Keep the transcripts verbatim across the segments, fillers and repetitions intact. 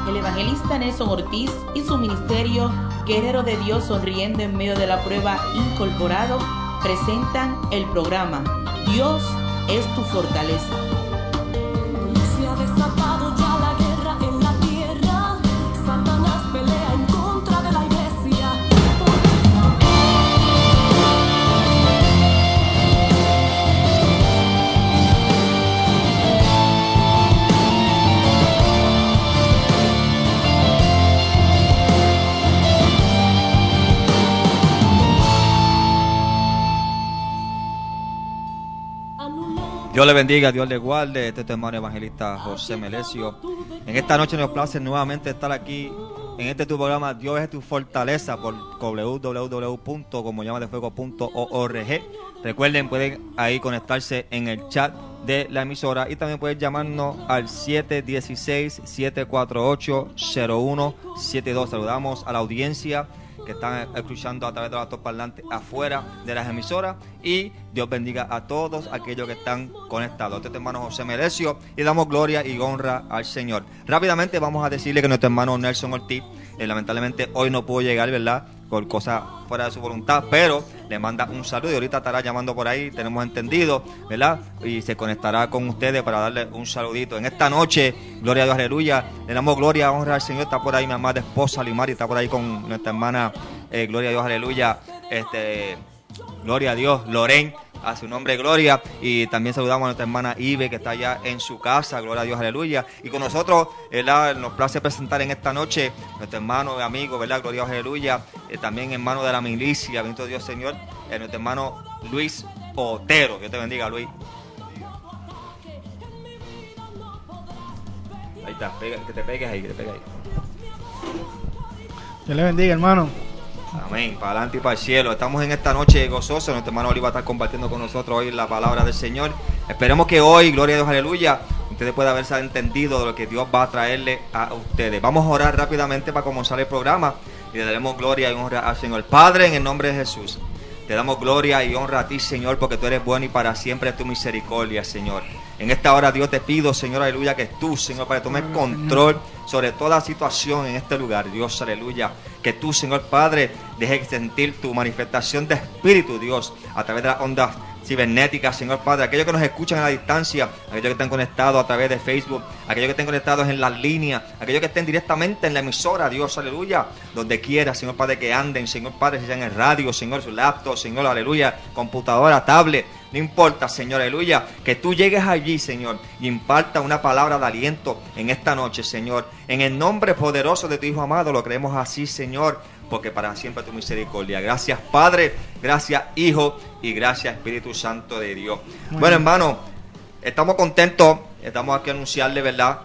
El evangelista Nelson Ortiz y su ministerio Guerrero de Dios sonriendo en medio de la prueba incorporado presentan el programa Dios es tu fortaleza. Se ha desatado ya la guerra en la tierra. Satanás pelea en contra de la iglesia. Dios le bendiga, Dios le guarde. Este es tu hermano evangelista José Melesio. En esta noche nos place nuevamente estar aquí en este tu programa Dios es tu fortaleza por w w w punto como llama de fuego punto org. Recuerden, pueden ahí conectarse en el chat de la emisora y también pueden llamarnos al siete uno seis, siete cuatro ocho, cero uno siete dos. Saludamos a la audiencia que están escuchando a través de los altoparlantes afuera de las emisoras, y Dios bendiga a todos aquellos que están conectados. Este es tu hermano José Melesio y damos gloria y honra al Señor. Rápidamente vamos a decirle que nuestro hermano Nelson Ortiz eh, lamentablemente hoy no pudo llegar, ¿verdad?, por cosas fuera de su voluntad, pero le manda un saludo y ahorita estará llamando por ahí, tenemos entendido, ¿verdad? Y se conectará con ustedes para darle un saludito. En esta noche, gloria a Dios, aleluya, le damos gloria, honra al Señor. Está por ahí mi amada esposa Limari, está por ahí con nuestra hermana, eh, gloria a Dios, aleluya, este, gloria a Dios, Loren, a su nombre, gloria. Y también saludamos a nuestra hermana Ibe, que está allá en su casa, gloria a Dios, aleluya. Y con nosotros, ¿verdad?, nos place presentar en esta noche nuestro hermano y amigo, ¿verdad?, gloria a Dios, aleluya, eh, también hermano de la milicia, bendito Dios, Señor, eh, nuestro hermano Luis Otero. Dios te bendiga, Luis. Ahí está, pega, que te pegues ahí, que te pegues ahí. Dios le bendiga, hermano. Amén, para adelante y para el cielo. Estamos en esta noche gozosos. Nuestro hermano Oli va a estar compartiendo con nosotros hoy la palabra del Señor. Esperemos que hoy, gloria a Dios, aleluya, ustedes puedan haberse entendido de lo que Dios va a traerle a ustedes. Vamos a orar rápidamente para comenzar el programa y le daremos gloria y honra al Señor. Padre, en el nombre de Jesús, te damos gloria y honra a ti, Señor, porque tú eres bueno y para siempre es tu misericordia, Señor. En esta hora, Dios, te pido, Señor, aleluya, que tú, Señor, para que tomes control sobre toda situación en este lugar, Dios, aleluya. Que tú, Señor Padre, dejes sentir tu manifestación de Espíritu, Dios, a través de las ondas cibernéticas, Señor Padre. Aquellos que nos escuchan a la distancia, aquellos que están conectados a través de Facebook, aquellos que estén conectados en las líneas, aquellos que estén directamente en la emisora, Dios, aleluya, donde quiera, Señor Padre, que anden, Señor Padre, si sean en radio, Señor, su laptop, Señor, aleluya, computadora, tablet, no importa, Señor, aleluya, que tú llegues allí, Señor, y imparta una palabra de aliento en esta noche, Señor. En el nombre poderoso de tu Hijo amado, lo creemos así, Señor, porque para siempre tu misericordia. Gracias, Padre, gracias, Hijo, y gracias, Espíritu Santo de Dios. Bueno, bueno, hermano, estamos contentos, estamos aquí a anunciarle, ¿verdad?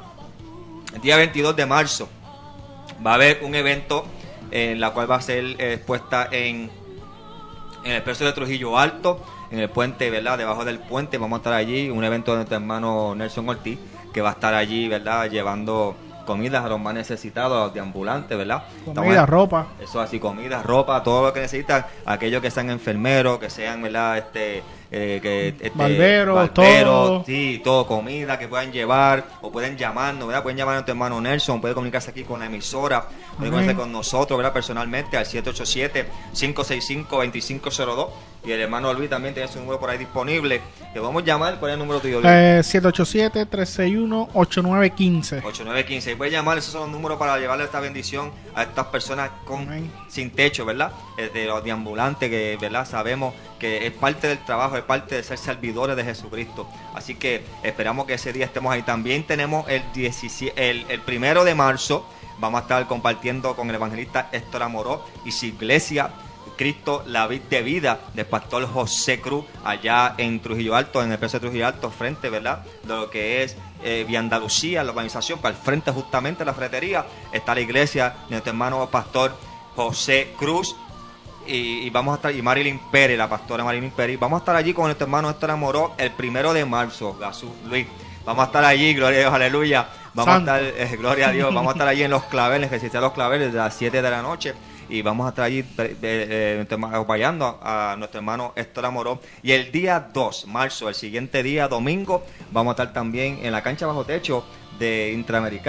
El día veintidós de marzo va a haber un evento en la cual va a ser eh, expuesta en, en el Expreso de Trujillo Alto, en el puente, ¿verdad?, debajo del puente. Vamos a estar allí, un evento de nuestro hermano Nelson Ortiz, que va a estar allí, ¿verdad?, llevando comidas a los más necesitados, a los deambulantes, ¿verdad? Comida, Estamos, ropa. Eso así, comida, ropa, todo lo que necesitan, aquellos que sean enfermeros, que sean, ¿verdad?, este, eh, que, este, barberos, barberos, todo. Sí, todo, comida que puedan llevar, o pueden llamarnos, ¿verdad? Pueden llamar a nuestro hermano Nelson, puede comunicarse aquí con la emisora, puede comunicarse con nosotros, ¿verdad?, personalmente al siete ocho siete, cinco seis cinco, dos cinco cero dos. Y el hermano Luis también tiene su número por ahí disponible. Te vamos a llamar. ¿Cuál es el número tuyo, Luis? Eh, siete ocho siete, tres seis uno, ocho nueve uno cinco. ocho nueve uno cinco. Y puedes llamar, esos son los números para llevarle esta bendición a estas personas con Amén. Sin techo, ¿verdad? Eh, de los deambulantes, que, ¿verdad?, sabemos que es parte del trabajo, es parte de ser servidores de Jesucristo. Así que esperamos que ese día estemos ahí. También tenemos el, diecisiete, el, el primero de marzo, vamos a estar compartiendo con el evangelista Héctor Amoró y su iglesia Cristo, la vid de vida, del pastor José Cruz, allá en Trujillo Alto, en el Expreso de Trujillo Alto, frente, ¿verdad?, de lo que es eh, Vía Andalucía, la urbanización, para el frente justamente de la ferretería, está la iglesia de nuestro hermano pastor José Cruz, y, y vamos a estar, y Marilyn Pérez, la pastora Marilyn Pérez, vamos a estar allí con nuestro hermano Héctor Amoró el primero de marzo, Jesús Luis, vamos a estar allí, gloria a Dios, aleluya, vamos Santo. a estar, eh, gloria a Dios, vamos a estar allí en Los Claveles, que existen Los Claveles, de las siete de la noche, y vamos a estar allí eh, eh, acompañando a, a nuestro hermano Héctor Amoró. Y el día dos de marzo, el siguiente día, domingo, vamos a estar también en la cancha bajo techo de Interamericana,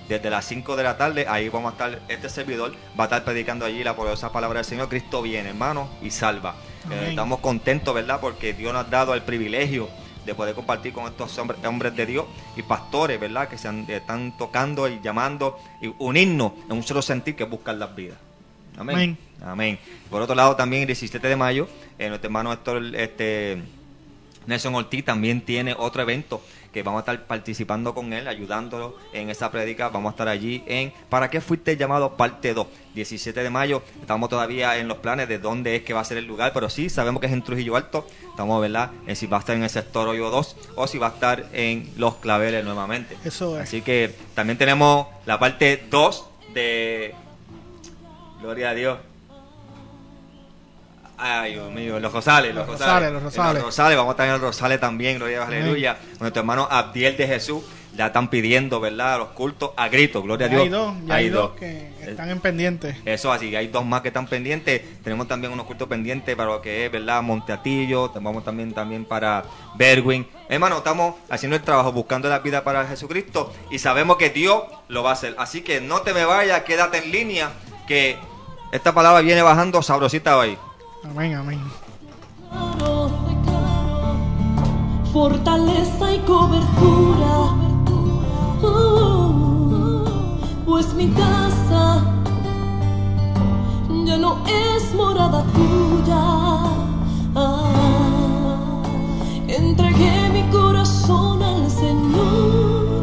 desde las cinco de la tarde. Ahí vamos a estar, este servidor va a estar predicando allí la poderosa palabra del Señor. Cristo viene, hermano, y salva. Eh, estamos contentos, ¿verdad? Porque Dios nos ha dado el privilegio de poder compartir con estos hombres, hombres de Dios y pastores, ¿verdad? Que se han, están tocando y llamando y unirnos en un solo sentir, que es buscar las vidas. Amén. Amén. Amén. Por otro lado, también el diecisiete de mayo, eh, nuestro hermano Héctor, este, Nelson Ortiz también tiene otro evento que vamos a estar participando con él, ayudándolo en esa prédica. Vamos a estar allí en ¿Para qué fuiste llamado? Parte dos, diecisiete de mayo. Estamos todavía en los planes de dónde es que va a ser el lugar, pero sí, sabemos que es en Trujillo Alto. Estamos, ¿verdad?, en si va a estar en el sector Hoyo dos o si va a estar en Los Claveles nuevamente. Eso es. Así que también tenemos la parte dos de... Gloria a Dios. Ay, Dios mío, los Rosales, los, los Rosales, Rosales, los Rosales. los Rosales, vamos a estar en los Rosales también, gloria a Dios, aleluya. Nuestro hermano Abdiel de Jesús, ya están pidiendo, ¿verdad?, los cultos a gritos, gloria a Dios. Hay dos, ya hay dos que están en pendientes. Eso así, hay dos más que están pendientes. Tenemos también unos cultos pendientes para lo que es, ¿verdad?, Monteatillo, vamos también, también para Berwin. Hermano, estamos haciendo el trabajo, buscando la vida para Jesucristo y sabemos que Dios lo va a hacer. Así que no te me vayas, quédate en línea, que esta palabra viene bajando sabrosita hoy. Amén, amén. Fortaleza y cobertura, oh, pues mi casa ya no es morada tuya. Ah, entregué mi corazón al Señor,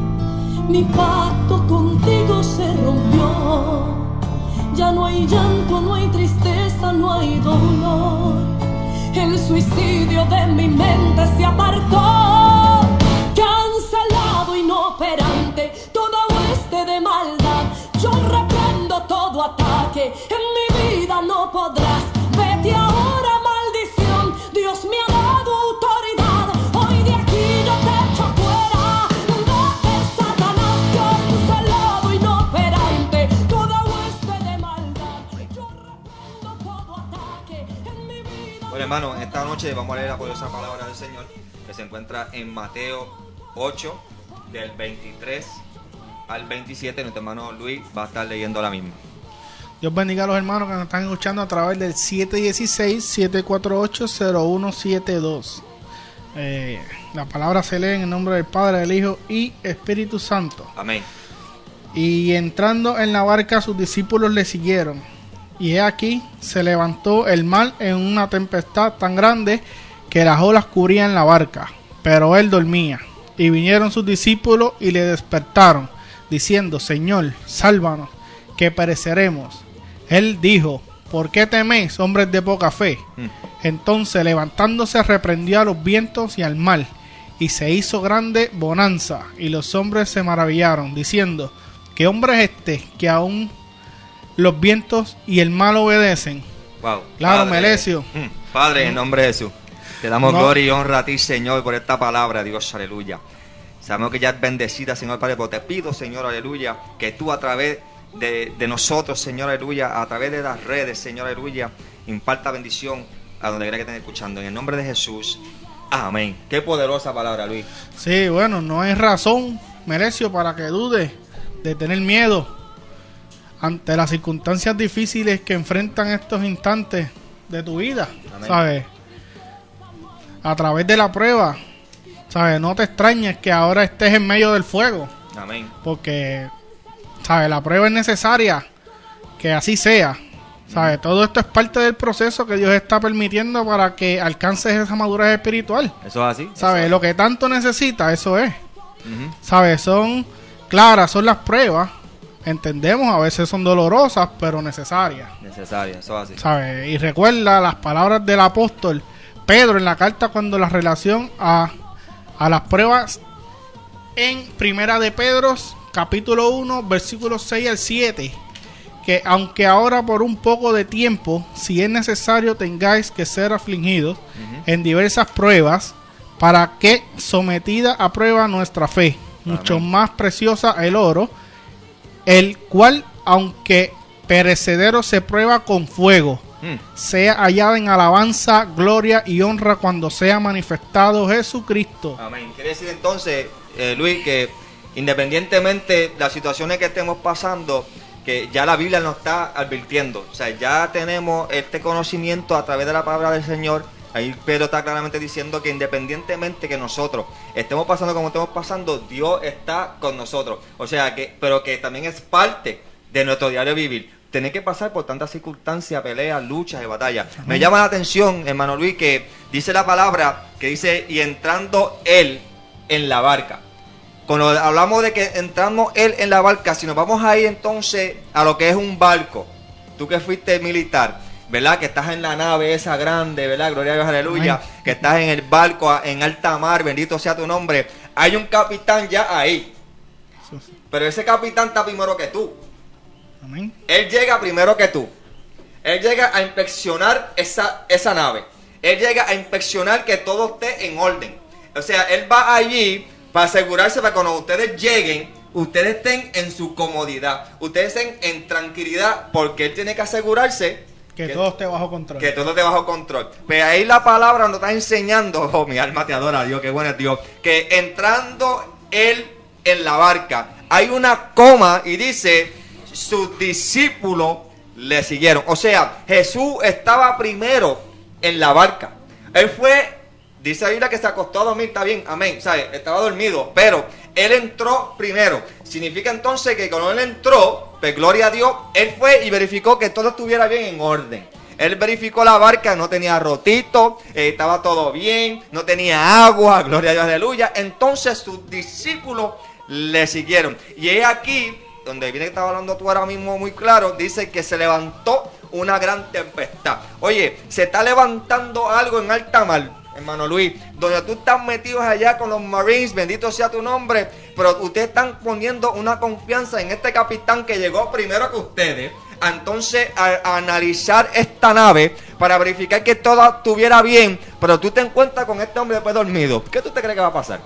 mi pacto contigo se rompió. Ya no hay llanto, no hay tristeza, no hay dolor. El suicidio de mi mente se apartó. Cancelado, inoperante, toda hueste de maldad. Yo reprendo todo ataque. En mi vida no podrás. Vete ahora, maldición. Dios me ha dado autoridad. Hoy de aquí yo te echo fuera. Vete, Satanás, cancelado, inoperante, toda hueste de maldad. Yo reprendo todo ataque. En mi vida. Bueno, hermano, esta noche vamos a leer la poderosa palabra del Señor que se encuentra en Mateo ocho, del veintitrés al veintisiete. Nuestro hermano Luis va a estar leyendo la misma. Dios bendiga a los hermanos que nos están escuchando a través del siete uno seis, siete cuatro ocho, cero uno siete dos. Eh, la palabra se lee en el nombre del Padre, del Hijo y Espíritu Santo. Amén. Y entrando en la barca, sus discípulos le siguieron. Y he aquí, se levantó el mar en una tempestad tan grande que las olas cubrían la barca, pero él dormía. Y vinieron sus discípulos y le despertaron, diciendo: Señor, sálvanos, que pereceremos. Él dijo: ¿por qué teméis, hombres de poca fe? Mm. Entonces, levantándose, reprendió a los vientos y al mar, y se hizo grande bonanza. Y los hombres se maravillaron, diciendo: ¿qué hombre es este, que aún los vientos y el mar obedecen? Wow. Claro, Padre, Melesio. Mm, Padre, en nombre de Jesús, te damos no. gloria y honra a ti, Señor, por esta palabra, Dios, aleluya. Sabemos que ya es bendecida, Señor Padre, pero te pido, Señor, aleluya, que tú a través de, de nosotros, Señor, aleluya, a través de las redes, Señor, aleluya, imparta bendición a donde quiera que estén escuchando. En el nombre de Jesús, amén. Qué poderosa palabra, Luis. Sí, bueno, no hay razón, Melesio, para que dudes de tener miedo ante las circunstancias difíciles que enfrentan estos instantes de tu vida. Amén. ¿Sabes? A través de la prueba, ¿sabes? No te extrañes que ahora estés en medio del fuego. Amén. Porque, ¿sabes? La prueba es necesaria, que así sea. ¿Sabes? Mm. Todo esto es parte del proceso que Dios está permitiendo para que alcances esa madurez espiritual. Eso es así. ¿Sabes? Es Lo que tanto necesitas, eso es. Uh-huh. ¿Sabes? Son claras, son las pruebas. Entendemos, a veces son dolorosas, pero necesarias. Necesarias, eso es así. ¿Sabes? Y recuerda las palabras del apóstol Pedro en la carta cuando la relación a, a las pruebas en Primera de Pedro, capítulo uno, versículos seis al siete, que aunque ahora por un poco de tiempo, si es necesario, tengáis que ser afligidos uh-huh. en diversas pruebas, para que sometida a prueba nuestra fe, Amén. Mucho más preciosa el oro, el cual, aunque perecedero, se prueba con fuego, mm. sea hallada en alabanza, gloria y honra cuando sea manifestado Jesucristo. Amén. Quiere decir entonces, eh, Luis, que Independientemente de las situaciones que estemos pasando, que ya la Biblia nos está advirtiendo. O sea, ya tenemos este conocimiento a través de la palabra del Señor. Ahí Pedro está claramente diciendo que independientemente que nosotros estemos pasando como estemos pasando, Dios está con nosotros. O sea, que pero que también es parte de nuestro diario vivir. Tener que pasar por tantas circunstancias, peleas, luchas y batallas. Me llama la atención, hermano Luis, que dice la palabra, que dice, y entrando él en la barca. Cuando hablamos de que entramos él en la barca, si nos vamos a ir entonces a lo que es un barco, tú que fuiste militar, ¿verdad? Que estás en la nave esa grande, ¿verdad? Gloria a Dios, aleluya. Amén. Que estás en el barco, en alta mar, bendito sea tu nombre. Hay un capitán ya ahí. Pero ese capitán está primero que tú. Amén. Él llega primero que tú. Él llega a inspeccionar esa, esa nave. Él llega a inspeccionar que todo esté en orden. O sea, él va allí para asegurarse para que cuando ustedes lleguen, ustedes estén en su comodidad. Ustedes estén en tranquilidad, porque él tiene que asegurarse que, que todo esté bajo control. Que todo esté bajo control. Pero ahí la palabra nos está enseñando, oh, mi alma te adora, Dios, qué bueno es Dios, que entrando él en la barca, hay una coma y dice, sus discípulos le siguieron. O sea, Jesús estaba primero en la barca. Él fue, dice ahí la que se acostó a dormir, está bien, amén, ¿sabes? Estaba dormido, pero él entró primero. Significa entonces que cuando él entró, pues gloria a Dios, él fue y verificó que todo estuviera bien en orden. Él verificó la barca, no tenía rotito, eh, estaba todo bien, no tenía agua, gloria a Dios, aleluya. Entonces sus discípulos le siguieron. Y es aquí donde viene que estaba hablando tú ahora mismo muy claro, dice que se levantó una gran tempestad. Oye, se está levantando algo en alta mar, hermano Luis, donde tú estás metidos allá con los Marines, bendito sea tu nombre, pero ustedes están poniendo una confianza en este capitán que llegó primero que ustedes, a entonces a, a analizar esta nave para verificar que todo estuviera bien, pero tú te encuentras con este hombre después dormido. ¿Qué tú te crees que va a pasar?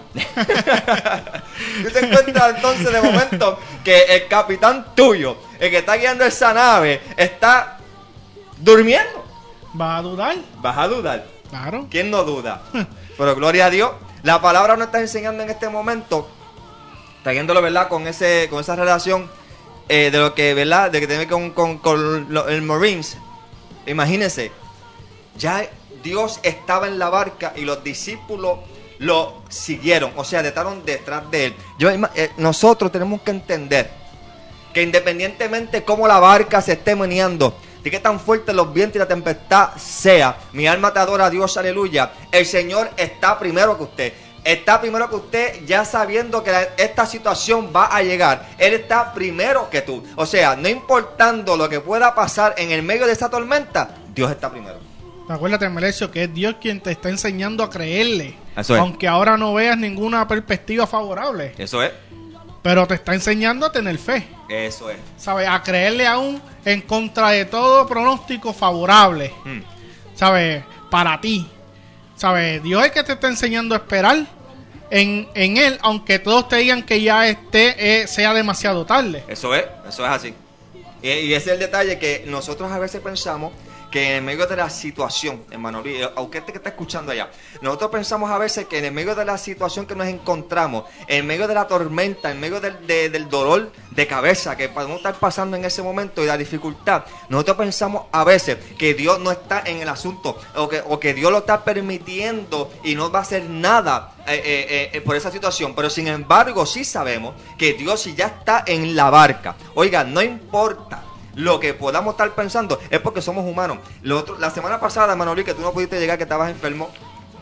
Tú te encuentras entonces de momento que el capitán tuyo, el que está guiando esa nave, está durmiendo. ¿Vas a dudar? ¿Vas a dudar? Claro. ¿Quién no duda? Pero gloria a Dios, la palabra nos está enseñando en este momento, trayéndolo, ¿verdad? Con ese, con esa relación eh, de lo que, ¿verdad? De que tiene con, con, con lo, el Marines. Imagínense, ya Dios estaba en la barca y los discípulos lo siguieron, o sea, estaban detrás de él. Yo, eh, nosotros tenemos que entender que independientemente cómo la barca se esté meneando, de qué tan fuerte los vientos y la tempestad sea, mi alma te adora, Dios, aleluya, el Señor está primero que usted. Está primero que usted, ya sabiendo que la, esta situación va a llegar. Él está primero que tú. O sea, no importando lo que pueda pasar en el medio de esa tormenta, Dios está primero. Acuérdate, Melesio, que es Dios quien te está enseñando a creerle. Eso es. Aunque ahora no veas ninguna perspectiva favorable. Eso es. Pero te está enseñando a tener fe. Eso es. ¿Sabes? A creerle aún en contra de todo pronóstico favorable. Mm. ¿Sabes? Para ti. ¿Sabes? Dios es que te está enseñando a esperar en, en Él, aunque todos te digan que ya esté, eh, sea demasiado tarde. Eso es, eso es así. Y, y ese es el detalle que nosotros a veces pensamos que en medio de la situación, hermano Luis, aunque este que está escuchando allá, nosotros pensamos a veces que en el medio de la situación que nos encontramos, en medio de la tormenta, en medio del, de, del dolor de cabeza que podemos estar pasando en ese momento y la dificultad, nosotros pensamos a veces que Dios no está en el asunto, o que, o que Dios lo está permitiendo y no va a hacer nada eh, eh, eh, por esa situación. Pero sin embargo sí sabemos que Dios, si ya está en la barca, oiga, no importa lo que podamos estar pensando, es porque somos humanos. Lo otro, la semana pasada, hermano Luis, que tú no pudiste llegar, que estabas enfermo,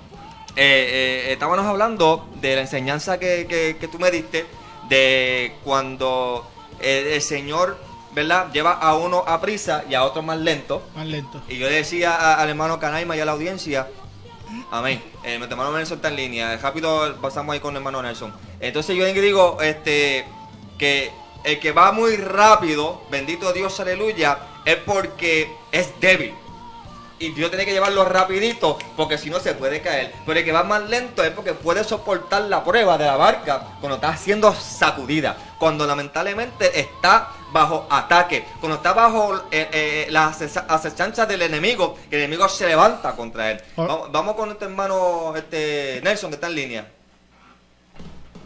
eh, eh, estábamos hablando de la enseñanza que, que, que tú me diste, de cuando el, el Señor, ¿verdad?, lleva a uno a prisa y a otro más lento. Más lento. Y yo le decía a, al hermano Canaima y a la audiencia, amén, el hermano Nelson está en línea, rápido pasamos ahí con el hermano Nelson. Entonces yo digo, este, que el que va muy rápido, bendito Dios, aleluya, es porque es débil. Y Dios tiene que llevarlo rapidito, porque si no se puede caer. Pero el que va más lento es porque puede soportar la prueba de la barca cuando está siendo sacudida, cuando lamentablemente está bajo ataque, cuando está bajo eh, eh, las acechanzas del enemigo, que el enemigo se levanta contra él. Vamos, vamos con nuestro hermano este Nelson, que está en línea.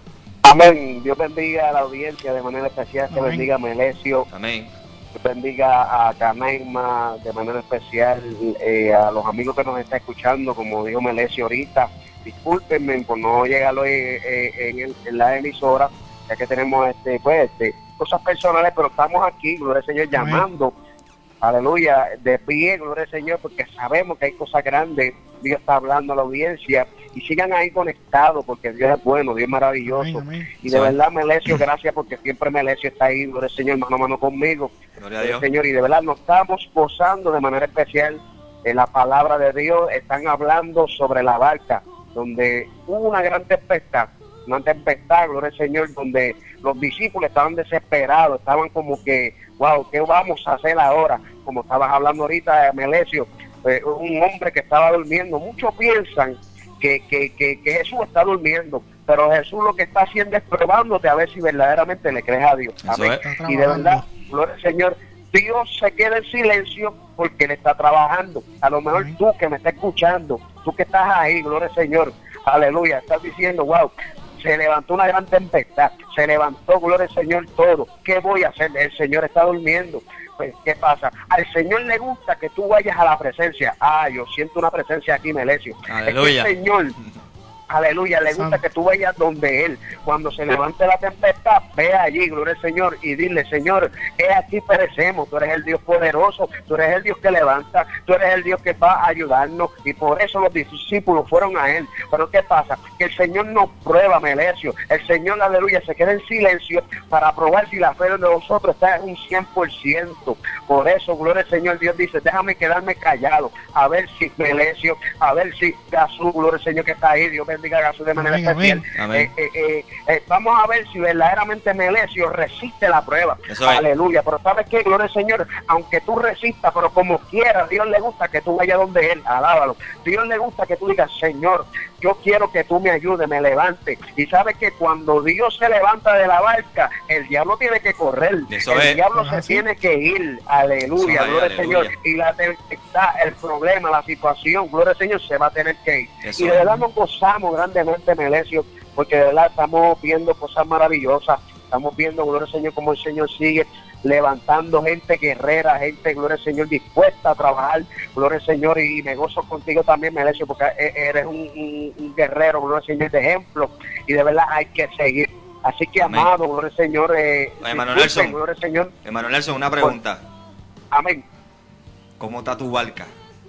Amén. Dios bendiga a la audiencia de manera especial. Que Amén. bendiga a Melesio. Amén. Dios bendiga a Canaima de manera especial. Eh, a los amigos que nos están escuchando, como dijo Melesio ahorita. Discúlpenme por no llegar hoy eh, en, el, en la emisora, ya que tenemos este, pues, este, cosas personales, pero estamos aquí, gloria al Señor, Amén. llamando. Aleluya, de pie, gloria al Señor, porque sabemos que hay cosas grandes. Dios está hablando a la audiencia y sigan ahí conectados, porque Dios es bueno, Dios es maravilloso. Amén, amén. Y de Sí. verdad, Melesio, gracias, porque siempre Melesio está ahí, gloria al Señor, mano a mano conmigo. Gloria a Gloria Dios. al Señor, y de verdad nos estamos gozando de manera especial en la palabra de Dios. Están hablando sobre la barca, donde hubo una gran tempestad, una tempestad, gloria al Señor, donde los discípulos estaban desesperados, estaban como que, wow, ¿qué vamos a hacer ahora? Como estabas hablando ahorita, Melesio, eh, un hombre que estaba durmiendo. Muchos piensan que, que, que, que Jesús está durmiendo, pero Jesús lo que está haciendo es probándote a ver si verdaderamente le crees a Dios. Eso Amén. es. Está Y de verdad, trabajando. gloria al Señor, Dios se queda en silencio porque Él está trabajando. A lo mejor Amén. tú que me estás escuchando, tú que estás ahí, gloria al Señor, aleluya, estás diciendo, wow, se levantó una gran tempestad, se levantó, gloria al Señor, todo. ¿Qué voy a hacer? El Señor está durmiendo. Pues, ¿qué pasa? Al Señor le gusta que tú vayas a la presencia. Ah, yo siento una presencia aquí, Melesio. Aleluya. Es que el Señor, aleluya, le gusta Santo. que tú vayas donde Él. Cuando se levante la tempestad, ve allí, gloria al Señor, y dile, Señor, he aquí perecemos. Tú eres el Dios poderoso, tú eres el Dios que levanta, tú eres el Dios que va a ayudarnos. Y por eso los discípulos fueron a Él. Pero ¿qué pasa? Que el Señor nos prueba, Melesio. El Señor, aleluya, se queda en silencio para probar si la fe de nosotros está en un cien por ciento. Por eso, gloria al Señor, Dios dice, déjame quedarme callado, a ver si Melesio, a ver si Gasú, gloria al Señor que está ahí, Dios bendiga a Gasú de manera Amén, especial. amén. Eh, eh, eh, eh, vamos a ver si verdaderamente Melesio resiste la prueba. Eso es. Aleluya. Pero ¿sabes qué? Gloria al Señor, aunque tú resistas, pero como quiera, Dios le gusta que tú vayas donde Él, alábalo. Dios le gusta que tú digas, Señor, yo quiero que tú me ayudes, me levante. Y sabes que cuando Dios se levanta de la barca, el diablo tiene que correr. Eso el es. diablo Eso se es así. tiene que ir. Aleluya, Eso es, gloria al aleluya. Señor. Y la tempestad, el problema, la situación, gloria al Señor, se va a tener que ir. Eso y de es. verdad nos gozamos grandemente, Melesio, porque de verdad estamos viendo cosas maravillosas. Estamos viendo, gloria al Señor, cómo el Señor sigue levantando gente guerrera, gente, gloria al Señor, dispuesta a trabajar, gloria al Señor, y, y me gozo contigo también, Melesio, porque e- eres un, un- un guerrero, gloria al Señor, de ejemplo, y de verdad hay que seguir. Así que, Amén. amado, gloria al Señor, eh, Hermano disfruten, Nelson. gloria al Señor, Hermano Nelson, una pregunta. amén. ¿Cómo está tu barca?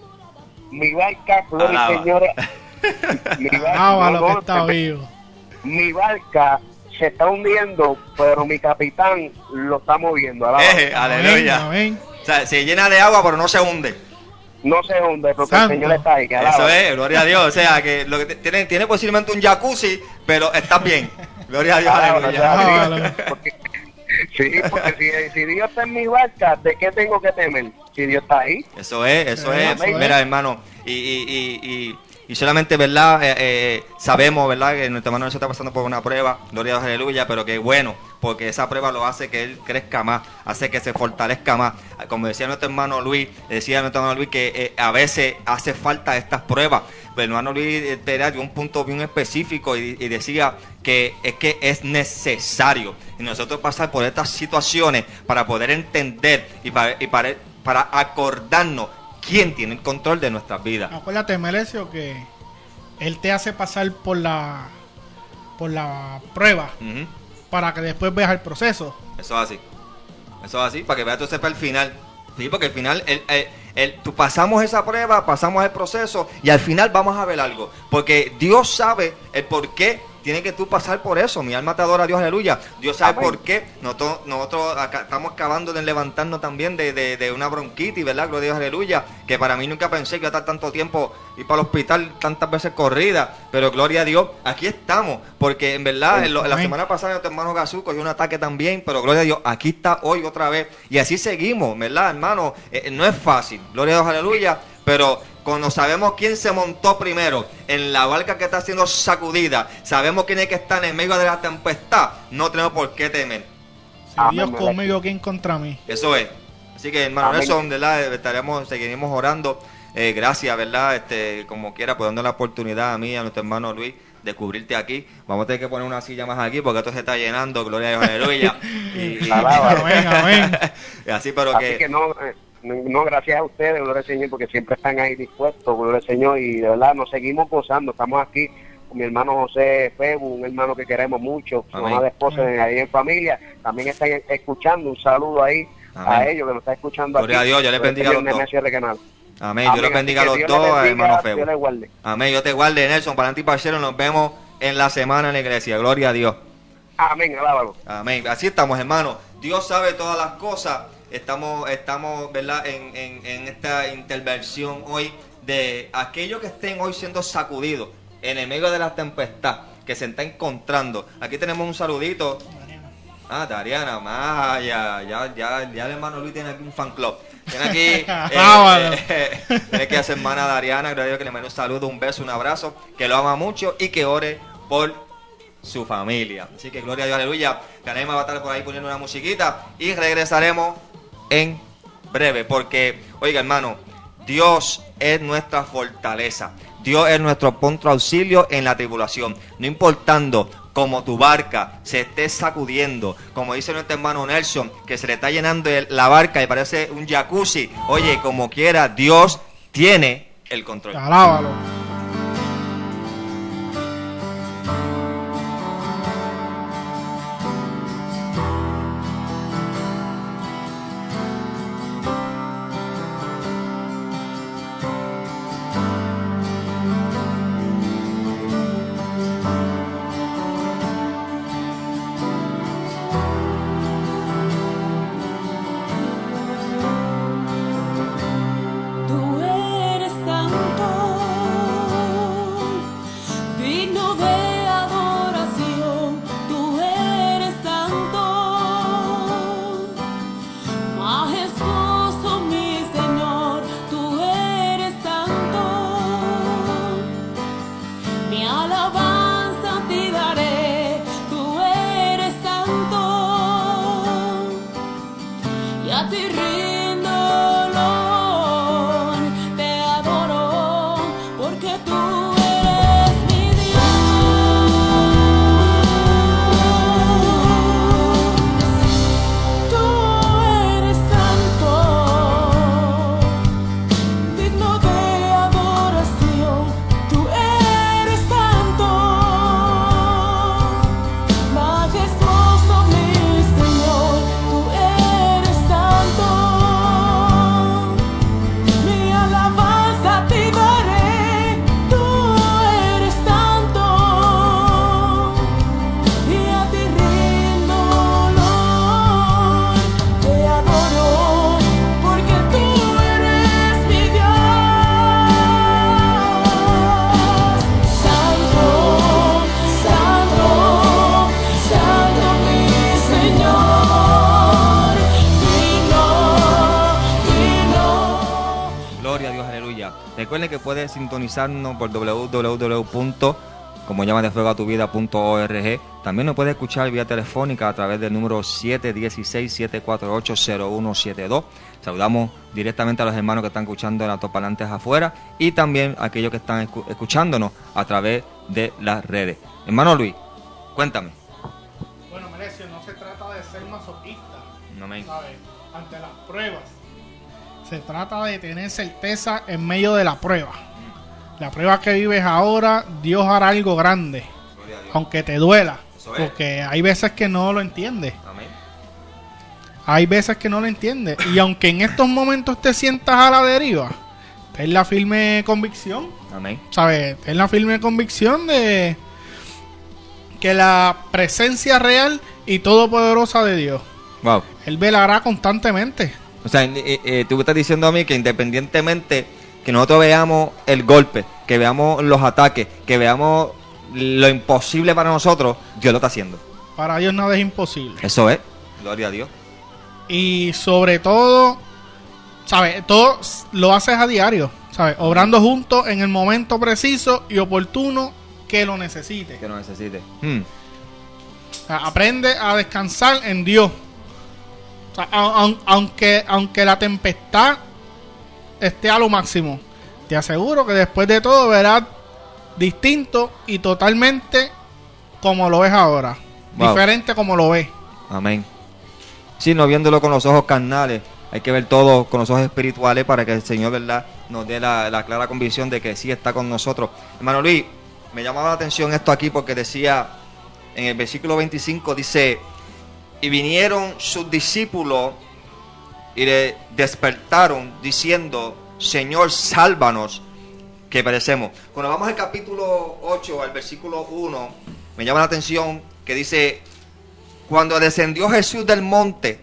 Mi barca, gloria al Alaba. Señor, mi barca, Alaba no, lo que no, está te- vivo. mi barca se está hundiendo, pero mi capitán lo está moviendo. Alaba. Eh, aleluya. Amén, amén. O sea, se llena de agua, pero no se hunde. No se hunde, porque Santo. el Señor está ahí. alaba. Eso es, gloria a Dios. O sea, que lo que te- tiene, tiene posiblemente un jacuzzi, pero estás bien. Gloria a Dios, Alaba, aleluya. alaba. Alaba. Porque- sí, porque si, si Dios está en mi barca, ¿de qué tengo que temer? Si Dios está ahí. Eso es, eso es. Eso Mira, es. hermano, y, y, y, y, y solamente, ¿verdad? Eh, eh, sabemos, ¿verdad? Que nuestro hermano se está pasando por una prueba, gloria a Dios, aleluya, pero que bueno, porque esa prueba lo hace que él crezca más, hace que se fortalezca más. Como decía nuestro hermano Luis, decía nuestro hermano Luis que eh, a veces hace falta estas pruebas. Pero el hermano Luis eh, era de un punto bien específico y, y decía que es que es necesario y nosotros pasar por estas situaciones para poder entender y para, y para, para acordarnos quién tiene el control de nuestras vidas. Acuérdate, Melesio, que Él te hace pasar por la por la prueba Ujú. para que después veas el proceso. Eso es así. Eso es así, para que veas tú sepas el final. Sí, porque al final, el, el, el- tú pasamos esa prueba, pasamos el proceso y al final vamos a ver algo. Porque Dios sabe el por qué tiene que tú pasar por eso. Mi alma te adora a Dios, aleluya. Dios sabe Amén. por qué. Nosotros, nosotros acá estamos acabando de levantarnos también de, de, de una bronquitis, ¿verdad? Gloria a Dios, aleluya. Que para mí nunca pensé que iba a estar tanto tiempo ir para el hospital tantas veces corrida. Pero gloria a Dios, aquí estamos. Porque en verdad, en lo- en la Amén. semana pasada nuestro hermano Gazú cogió un ataque también. Pero gloria a Dios, aquí está hoy otra vez. Y así seguimos, ¿verdad, hermano? Eh, no es fácil. Gloria a Dios, aleluya. Pero cuando sabemos quién se montó primero en la barca que está siendo sacudida, sabemos quién es que está en el medio de la tempestad, no tenemos por qué temer. Si Amén, Dios Melesio. conmigo, ¿quién contra mí? Eso es. Así que, hermano Amén. Nelson, ¿verdad? Estaremos, seguiremos orando. Eh, gracias, ¿verdad? Este, como quiera, por darnos la oportunidad a mí, a nuestro hermano Luis, descubrirte aquí. Vamos a tener que poner una silla más aquí porque esto se está llenando, gloria a Dios, aleluya. y, y, amén, amén. y así, pero Así que... que no, eh, no, gracias a ustedes, gloria al Señor, porque siempre están ahí dispuestos, gloria al Señor, y de verdad nos seguimos gozando. Estamos aquí con mi hermano José Febu, un hermano que queremos mucho, su mamá de esposa ahí en familia, también están escuchando. Un saludo ahí amén. A ellos que nos están escuchando. Gloria aquí. A Dios, yo les bendiga a los dos. Amén, Amén. Dios les bendiga a los dos, bendiga, hermano Febu. Dios les guarde. Amén, yo te guarde, Nelson, Palante y Parcero, nos vemos en la semana en la iglesia, gloria a Dios. Amén, alábalo. Amén, así estamos, hermano. Dios sabe todas las cosas. Estamos, estamos, ¿verdad?, en, en, en esta intervención hoy de aquellos que estén hoy siendo sacudidos en el medio de la tempestad que se está encontrando. Aquí tenemos un saludito. Ah, Dariana, más, ya, ya, ya, ya el hermano Luis tiene aquí un fan club. Tiene aquí, eh, eh, eh, tiene que hacer hermana Dariana, gracias a Dios, que le mando un saludo, un beso, un abrazo, que lo ama mucho y que ore por su familia. Así que gloria a Dios, aleluya. Canema va a estar por ahí poniendo una musiquita y regresaremos en breve, porque, oiga hermano, Dios es nuestra fortaleza. Dios es nuestro punto de auxilio en la tribulación. No importando como tu barca se esté sacudiendo, como dice nuestro hermano Nelson, que se le está llenando la barca y parece un jacuzzi. Oye, como quiera, Dios tiene el control. Alábalo. Recuerden que puedes sintonizarnos por doble u doble u doble u punto como llamas de fuego a tu vida punto org. También nos puedes escuchar vía telefónica a través del número siete uno seis, siete cuatro ocho, cero uno siete dos. Saludamos directamente a los hermanos que están escuchando en los autoparlantes afuera y también a aquellos que están escuchándonos a través de las redes. Hermano Luis, cuéntame. Bueno, Merecio, no se trata de ser masoquista, no me... ¿sabes? Ante las pruebas. Se trata de tener certeza en medio de la prueba. La prueba que vives ahora, Dios hará algo grande, aunque te duela, porque hay veces que no lo entiendes. Amén. Hay veces que no lo entiendes. Y aunque en estos momentos te sientas a la deriva, ten la firme convicción. Amén. ¿Sabes? Ten la firme convicción de que la presencia real y todopoderosa de Dios, wow, Él velará constantemente. O sea, eh, eh, tú me estás diciendo a mí que independientemente que nosotros veamos el golpe, que veamos los ataques, que veamos lo imposible para nosotros, Dios lo está haciendo. Para Dios nada es imposible. Eso es, gloria a Dios. Y sobre todo, ¿sabes? Todo lo haces a diario, ¿sabes? Obrando juntos en el momento preciso y oportuno que lo necesite. Que lo necesite. Hmm. O sea, aprende a descansar en Dios. O sea, aunque, aunque la tempestad esté a lo máximo, te aseguro que después de todo verás distinto y totalmente como lo es ahora. Wow. Diferente como lo es. Amén. Sí, no viéndolo con los ojos carnales, hay que ver todo con los ojos espirituales para que el Señor, ¿verdad?, nos dé la, la clara convicción de que sí está con nosotros. Hermano Luis, me llamaba la atención esto aquí porque decía, en el versículo veinticinco dice, y vinieron sus discípulos y le despertaron diciendo, Señor, sálvanos, que perecemos. Cuando vamos al capítulo ocho, al versículo uno, me llama la atención que dice, cuando descendió Jesús del monte,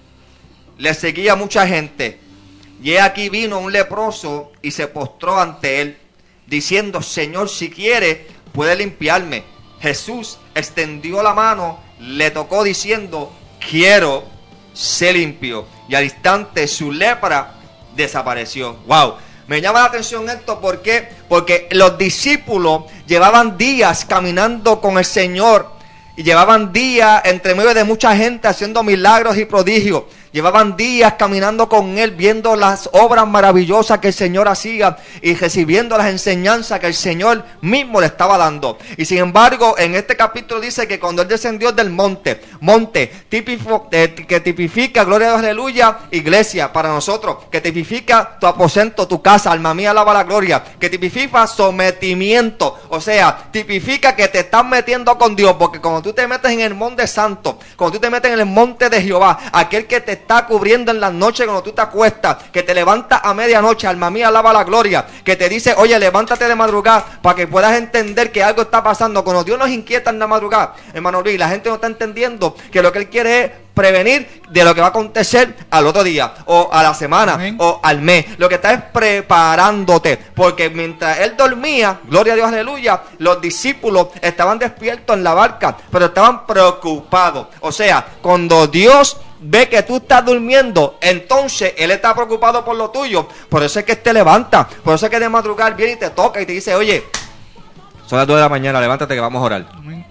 le seguía mucha gente, y he aquí vino un leproso y se postró ante él, diciendo, Señor, si quiere, puede limpiarme. Jesús extendió la mano, le tocó diciendo, quiero, sé limpio. Y al instante su lepra desapareció. Wow. Me llama la atención esto, ¿por qué? Porque los discípulos llevaban días caminando con el Señor y llevaban días entre medio de mucha gente haciendo milagros y prodigios. Llevaban días caminando con Él, viendo las obras maravillosas que el Señor hacía y recibiendo las enseñanzas que el Señor mismo le estaba dando. Y sin embargo, en este capítulo dice que cuando Él descendió del monte, monte típico, eh, que tipifica, gloria a Dios, aleluya, iglesia para nosotros, que tipifica tu aposento, tu casa, alma mía, alaba la gloria, que tipifica sometimiento, o sea, tipifica que te estás metiendo con Dios, porque cuando tú te metes en el monte santo, cuando tú te metes en el monte de Jehová, aquel que te está cubriendo en las noches cuando tú te acuestas, que te levanta a medianoche, alma mía, alaba la gloria, que te dice, oye, levántate de madrugada para que puedas entender que algo está pasando. Cuando Dios nos inquieta en la madrugada, hermano Luis, la gente no está entendiendo que lo que Él quiere es prevenir de lo que va a acontecer al otro día, o a la semana, Amén. O al mes. Lo que está es preparándote, porque mientras Él dormía, gloria a Dios, aleluya, los discípulos estaban despiertos en la barca, pero estaban preocupados. O sea, cuando Dios ve que tú estás durmiendo, entonces Él está preocupado por lo tuyo. Por eso es que Él te levanta, por eso es que de madrugada viene y te toca y te dice, oye, son las dos de la mañana, levántate que vamos a orar. Amén.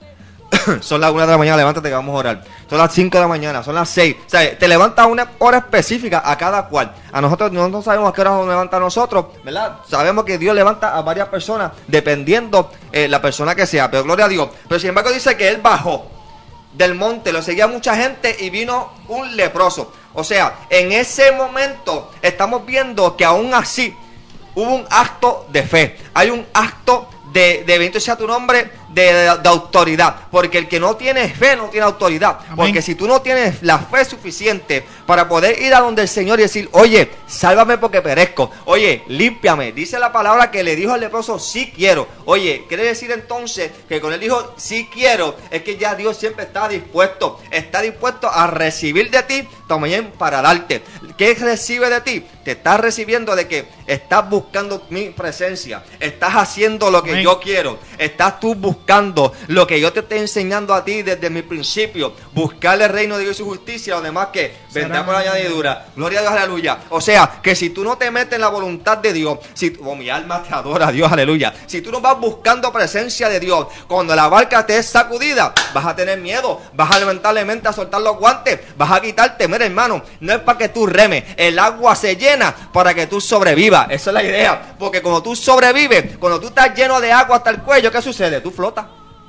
Son las una de la mañana, levántate que vamos a orar. Son las cinco de la mañana, son las seis. O sea, te levantas a una hora específica a cada cual. A nosotros no sabemos a qué hora nos levanta a nosotros, ¿verdad? Sabemos que Dios levanta a varias personas, dependiendo eh, la persona que sea, pero gloria a Dios. Pero sin embargo dice que Él bajó del monte, lo seguía mucha gente y vino un leproso. O sea, en ese momento estamos viendo que aún así hubo un acto de fe. Hay un acto de, de bendito sea tu nombre, de, de, de autoridad. Porque el que no tiene fe no tiene autoridad. Amén. Porque si tú no tienes la fe suficiente para poder ir a donde el Señor y decir, oye, sálvame porque perezco, oye, límpiame, dice la palabra que le dijo al leproso, sí quiero. Oye, quiere decir entonces que con él dijo, sí quiero, es que ya Dios siempre está dispuesto, está dispuesto a recibir de ti también para darte. ¿Qué recibe de ti? Te estás recibiendo de que estás buscando mi presencia, estás haciendo lo que Amén. Yo quiero, estás tú buscando lo que yo te estoy enseñando a ti desde mi principio, buscar el reino de Dios y su justicia, lo demás que vendrá por añadidura. Gloria a Dios, aleluya. O sea, que si tú no te metes en la voluntad de Dios, si oh, mi alma te adora, Dios, aleluya. Si tú no vas buscando presencia de Dios, cuando la barca te es sacudida, vas a tener miedo, vas a lamentablemente a soltar los guantes, vas a quitarte. Mira, hermano, no es para que tú remes, el agua se llena para que tú sobrevivas. Esa es la idea, porque cuando tú sobrevives, cuando tú estás lleno de agua hasta el cuello, ¿qué sucede? Tú flotas.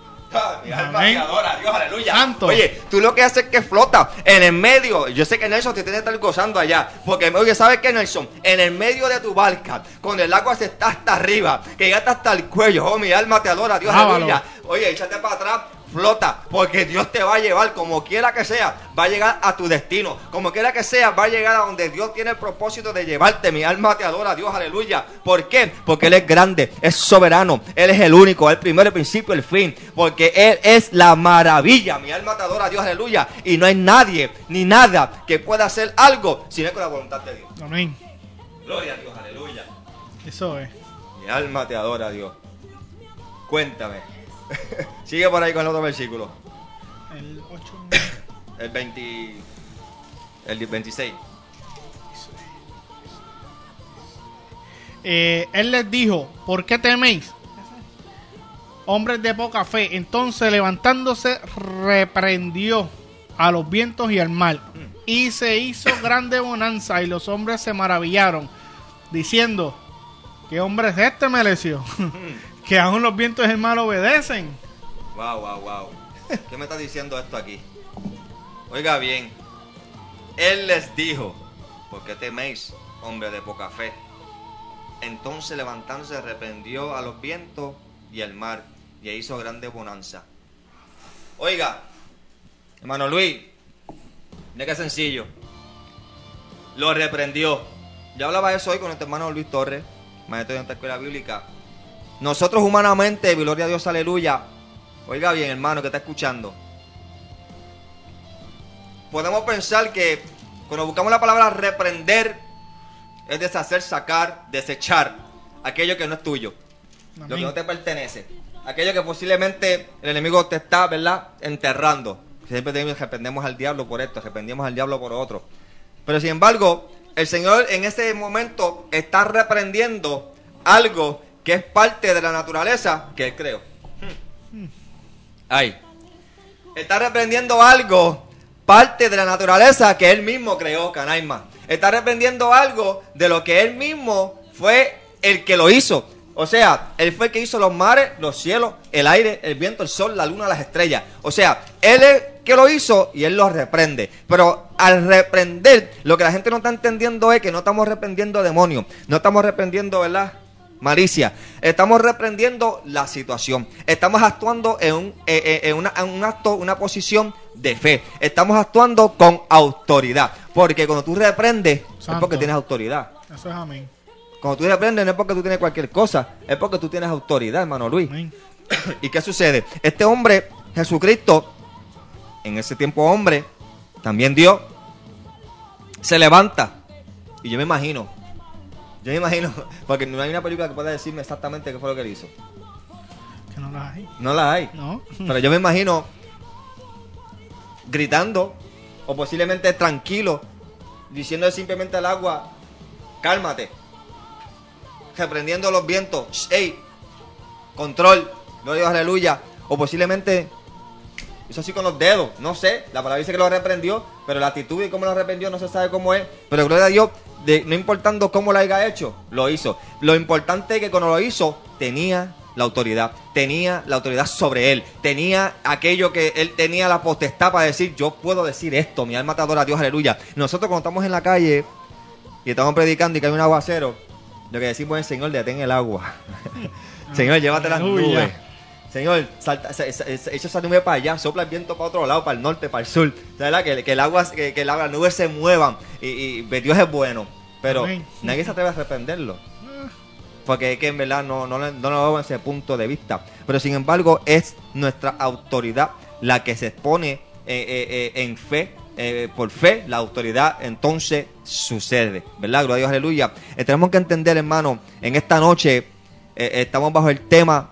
Ah, mi alma te adora, Dios, aleluya. Santo. Oye, tú lo que haces es que flota en el medio. Yo sé que Nelson te tiene que estar gozando allá, porque oye, ¿sabes qué, Nelson? En el medio de tu barca, cuando el agua se está hasta arriba, que ya está hasta el cuello, oh, mi alma te adora, Dios, Ábalo. Aleluya. Oye, échate para atrás, flota, porque Dios te va a llevar, como quiera que sea, va a llegar a tu destino, como quiera que sea, va a llegar a donde Dios tiene el propósito de llevarte. Mi alma te adora, Dios, aleluya. ¿Por qué? Porque Él es grande, es soberano, Él es el único, el primero, el principio, el fin, porque Él es la maravilla. Mi alma te adora, Dios, aleluya. Y no hay nadie, ni nada que pueda hacer algo si no es con la voluntad de Dios. Amén. Gloria a Dios, aleluya. Eso es. Mi alma te adora, Dios. Cuéntame. Sigue por ahí con el otro versículo. El ocho. El veinte. El veintiséis. Eh, él les dijo, ¿por qué teméis, hombres de poca fe? Entonces levantándose reprendió a los vientos y al mar, y se hizo grande bonanza, y los hombres se maravillaron, diciendo, ¿qué hombre es este, Melesio? Que aún los vientos del mar obedecen. Wow, wow, wow. ¿Qué me está diciendo esto aquí? Oiga bien. Él les dijo: ¿por qué teméis, hombre de poca fe? Entonces levantándose reprendió a los vientos y al mar, y hizo grande bonanza. Oiga, hermano Luis, mira qué sencillo. Lo reprendió. Yo hablaba de eso hoy con nuestro hermano Luis Torres, maestro de nuestra escuela bíblica. Nosotros humanamente, gloria a Dios, aleluya. Oiga bien, hermano, que está escuchando. Podemos pensar que cuando buscamos la palabra reprender, es deshacer, sacar, desechar aquello que no es tuyo. Amén. Lo que no te pertenece. Aquello que posiblemente el enemigo te está, ¿verdad?, enterrando. Siempre decimos, reprendemos al diablo por esto, reprendemos al diablo por otro. Pero sin embargo, el Señor en ese momento está reprendiendo algo que es parte de la naturaleza que Él creó. Ay. Está reprendiendo algo, parte de la naturaleza que Él mismo creó, Canaima. Está reprendiendo algo de lo que Él mismo fue el que lo hizo. O sea, Él fue el que hizo los mares, los cielos, el aire, el viento, el sol, la luna, las estrellas. O sea, Él es el que lo hizo y Él lo reprende. Pero al reprender, lo que la gente no está entendiendo es que no estamos reprendiendo demonios. No estamos reprendiendo, ¿verdad?, malicia. Estamos reprendiendo la situación. Estamos actuando en un, en, en una, en un acto, una posición de fe. Estamos actuando con autoridad. Porque cuando tú reprendes, Santo, es porque tienes autoridad. Eso es amén. Cuando tú reprendes no es porque tú tienes cualquier cosa, es porque tú tienes autoridad, hermano Luis. Amén. ¿Y qué sucede? Este hombre, Jesucristo, en ese tiempo hombre, también Dios, se levanta. Y yo me imagino, yo me imagino, porque no hay una película que pueda decirme exactamente qué fue lo que él hizo. Que no la hay. No la hay. No. Pero yo me imagino gritando, o posiblemente tranquilo, diciendo simplemente al agua: cálmate. Reprendiendo los vientos: ¡ey! Control, gloria a Dios, aleluya. O posiblemente hizo así con los dedos, no sé. La palabra dice que lo reprendió, pero la actitud y cómo lo reprendió no se sabe cómo es. Pero gloria a Dios, de, no importando cómo lo haya hecho, lo hizo. Lo importante es que cuando lo hizo, tenía la autoridad. Tenía la autoridad sobre él. Tenía aquello que él tenía la potestad para decir: yo puedo decir esto, mi alma te adora a Dios, aleluya. Nosotros cuando estamos en la calle y estamos predicando y que hay un aguacero, lo que decimos es: Señor, detén el agua. Señor, llévate las nubes. Señor, salta, se, se, se, echa esa nube para allá, sopla el viento para otro lado, para el norte, para el sur. ¿Verdad? Que, que el agua, que, que las nubes se muevan. Y, y Dios es bueno. Pero amén, nadie se atreve a reprenderlo. Porque es que en verdad no, no, no lo veo en ese punto de vista. Pero sin embargo, es nuestra autoridad la que se expone eh, eh, eh, en fe. Eh, por fe, la autoridad entonces sucede, ¿verdad? Gloria a Dios, aleluya. Eh, tenemos que entender, hermano, en esta noche eh, estamos bajo el tema: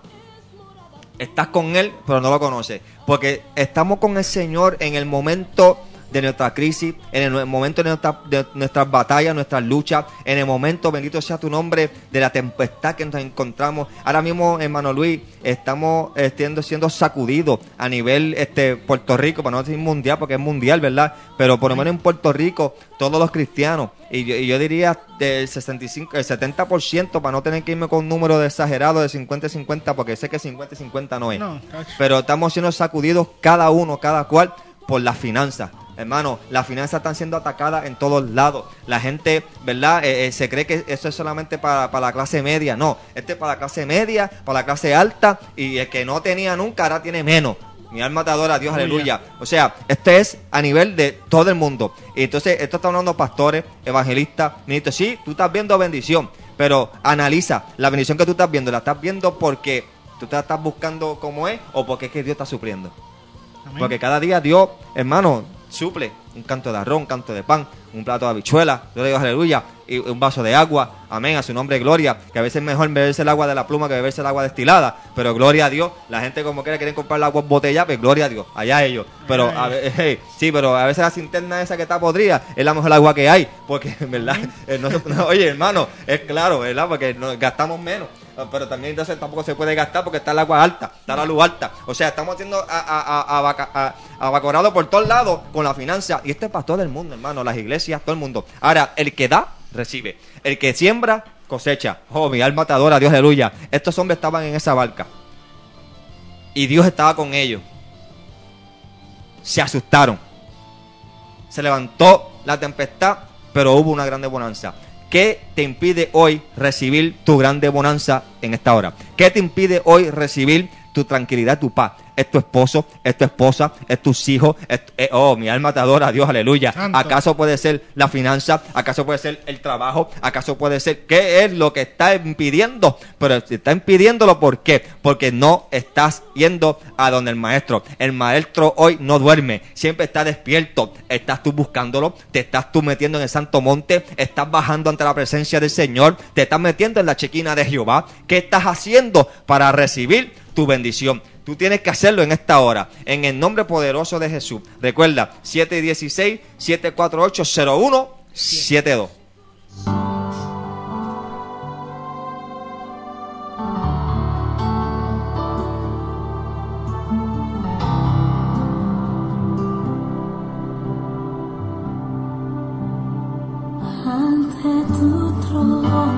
estás con Él, pero no lo conoces. Porque estamos con el Señor en el momento de nuestra crisis, en el momento de, nuestra, de nuestras batallas, nuestras luchas, en el momento, bendito sea tu nombre, de la tempestad que nos encontramos. Ahora mismo, hermano Luis, estamos siendo, siendo sacudidos a nivel este Puerto Rico, para no decir mundial, porque es mundial, ¿verdad? Pero por lo menos en Puerto Rico, todos los cristianos, y yo, y yo diría del sesenta y cinco, el setenta por ciento, para no tener que irme con un número exagerado de cincuenta y cincuenta, porque sé que cincuenta y cincuenta no es. No, pero estamos siendo sacudidos cada uno, cada cual, por las finanzas. Hermano, las finanzas están siendo atacadas en todos lados. La gente, ¿verdad? Eh, eh, se cree que eso es solamente para, para la clase media. No, este es para la clase media, para la clase alta, y el que no tenía nunca ahora tiene menos. Mi alma te adora, Dios, aleluya. O sea, este es a nivel de todo el mundo. Y entonces, esto está hablando pastores, evangelistas, ministros. Sí, tú estás viendo bendición, pero analiza, la bendición que tú estás viendo, ¿la estás viendo porque tú te la estás buscando como es o porque es que Dios está supliendo? Amén. Porque cada día Dios, hermano, suple un canto de arroz, un canto de pan, un plato de habichuela, gloria a Dios, aleluya, y un vaso de agua, amén, a su nombre, gloria, que a veces es mejor beberse el agua de la pluma que beberse el agua destilada, pero gloria a Dios, la gente como quiera quieren comprar el agua embotellada, pues gloria a Dios, allá ellos, pero a ver, hey, sí, pero a veces la cisterna esa que está podrida es la mejor agua que hay, porque en verdad, eh, no, no, oye hermano, es claro, ¿verdad? Porque nos gastamos menos. Pero también entonces tampoco se puede gastar porque está el agua alta, está la luz alta. O sea, estamos siendo abacorados por todos lados con la finanza. Y este es para todo el mundo, hermano, las iglesias, todo el mundo. Ahora, el que da, recibe. El que siembra, cosecha. Oh, mi alma te adora, Dios, aleluya. Estos hombres estaban en esa barca y Dios estaba con ellos. Se asustaron. Se levantó la tempestad, pero hubo una grande bonanza. ¿Qué te impide hoy recibir tu grande bonanza en esta hora? ¿Qué te impide hoy recibir tu tranquilidad, tu paz? ¿Es tu esposo? ¿Es tu esposa? ¿Es tus hijos? ¿Es, eh, oh, mi alma te adora, Dios, aleluya. Santo. ¿Acaso puede ser la finanza? ¿Acaso puede ser el trabajo? ¿Acaso puede ser qué es lo que está impidiendo? Pero está impidiéndolo, ¿por qué? Porque no estás yendo a donde el maestro. El maestro hoy no duerme, siempre está despierto. Estás tú buscándolo, te estás tú metiendo en el santo monte, estás bajando ante la presencia del Señor, te estás metiendo en la chequina de Jehová. ¿Qué estás haciendo para recibir tu bendición? Tú tienes que hacerlo en esta hora, en el nombre poderoso de Jesús. Recuerda, siete uno seis, siete cuatro ocho, cero uno siete dos. Ante tu trono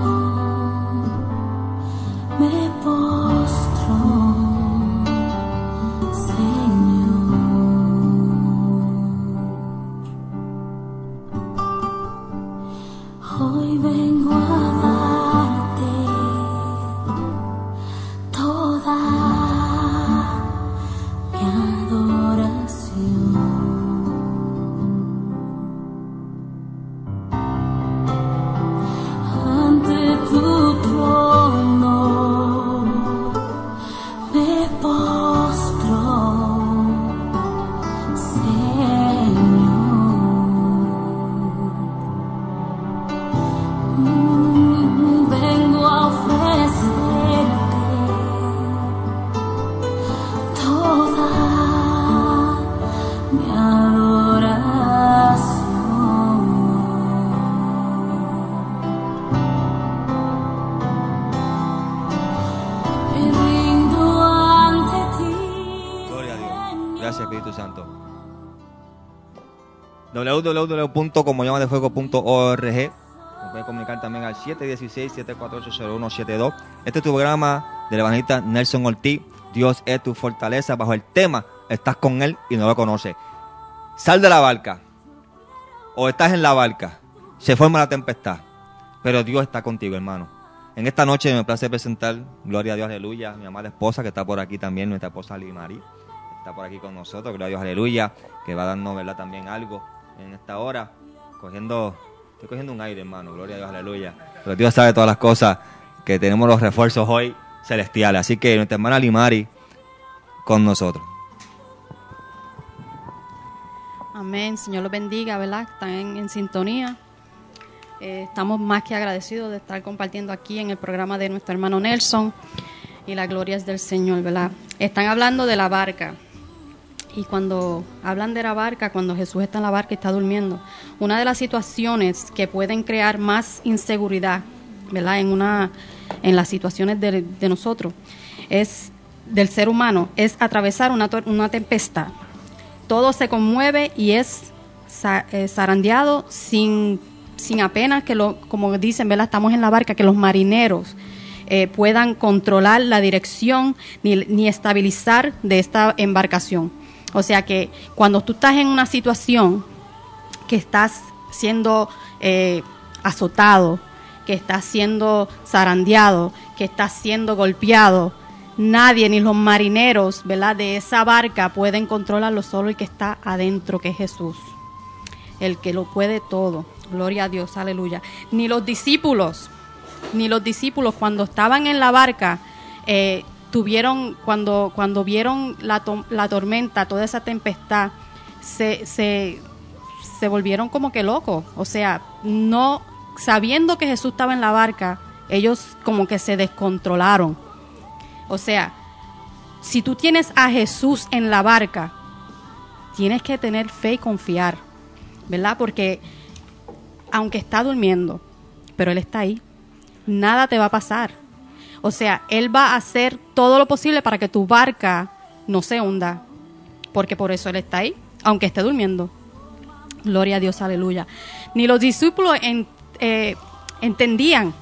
me postro, Señor. Hoy vengo a darte toda mi adoración. Ante tu trono me postro, Señor. Mm, vengo a ofrecerte toda mi adoración. Me rindo ante ti. Gloria a Dios. Gracias, Espíritu Santo. doble u doble u doble u punto como llama de fuego punto org. Me pueden comunicar también al siete uno seis, siete cuatro ocho, cero uno siete dos. Este es tu programa del evangelista Nelson Ortiz. Dios es tu fortaleza. Bajo el tema, estás con Él y no lo conoces. Sal de la barca. O estás en la barca. Se forma la tempestad. Pero Dios está contigo, hermano. En esta noche me place presentar, gloria a Dios, aleluya, mi amada esposa que está por aquí también, nuestra esposa Limari. Está por aquí con nosotros, gloria a Dios, aleluya, que va a darnos, ¿verdad?, también algo en esta hora. Cogiendo, estoy cogiendo un aire, hermano, gloria a Dios, aleluya. Pero Dios sabe todas las cosas, que tenemos los refuerzos hoy celestiales. Así que nuestra hermana Limari con nosotros. Amén, Señor los bendiga, ¿verdad? Están en, en sintonía. Eh, estamos más que agradecidos de estar compartiendo aquí en el programa de nuestro hermano Nelson, y la gloria es del Señor, ¿verdad? Están hablando de la barca, y cuando hablan de la barca, cuando Jesús está en la barca y está durmiendo, una de las situaciones que pueden crear más inseguridad, ¿verdad?, en una en las situaciones de, de nosotros, es del ser humano, es atravesar una, una tempestad. Todo se conmueve y es za, eh, zarandeado sin sin apenas que, lo, como dicen, ¿verdad?, estamos en la barca, que los marineros eh, puedan controlar la dirección ni, ni estabilizar de esta embarcación. O sea que cuando tú estás en una situación que estás siendo eh, azotado, que estás siendo zarandeado, que estás siendo golpeado, nadie, ni los marineros, ¿verdad?, de esa barca pueden controlarlo, solo el que está adentro, que es Jesús, el que lo puede todo. Gloria a Dios, aleluya. Ni los discípulos, ni los discípulos cuando estaban en la barca, eh, tuvieron, cuando, cuando vieron la, to- la tormenta, toda esa tempestad, se, se, se volvieron como que locos. O sea, no, sabiendo que Jesús estaba en la barca, ellos como que se descontrolaron. O sea, si tú tienes a Jesús en la barca, tienes que tener fe y confiar, ¿verdad? Porque aunque está durmiendo, pero Él está ahí, nada te va a pasar. O sea, Él va a hacer todo lo posible para que tu barca no se hunda, porque por eso Él está ahí, aunque esté durmiendo. Gloria a Dios, aleluya. Ni los discípulos en, eh, entendían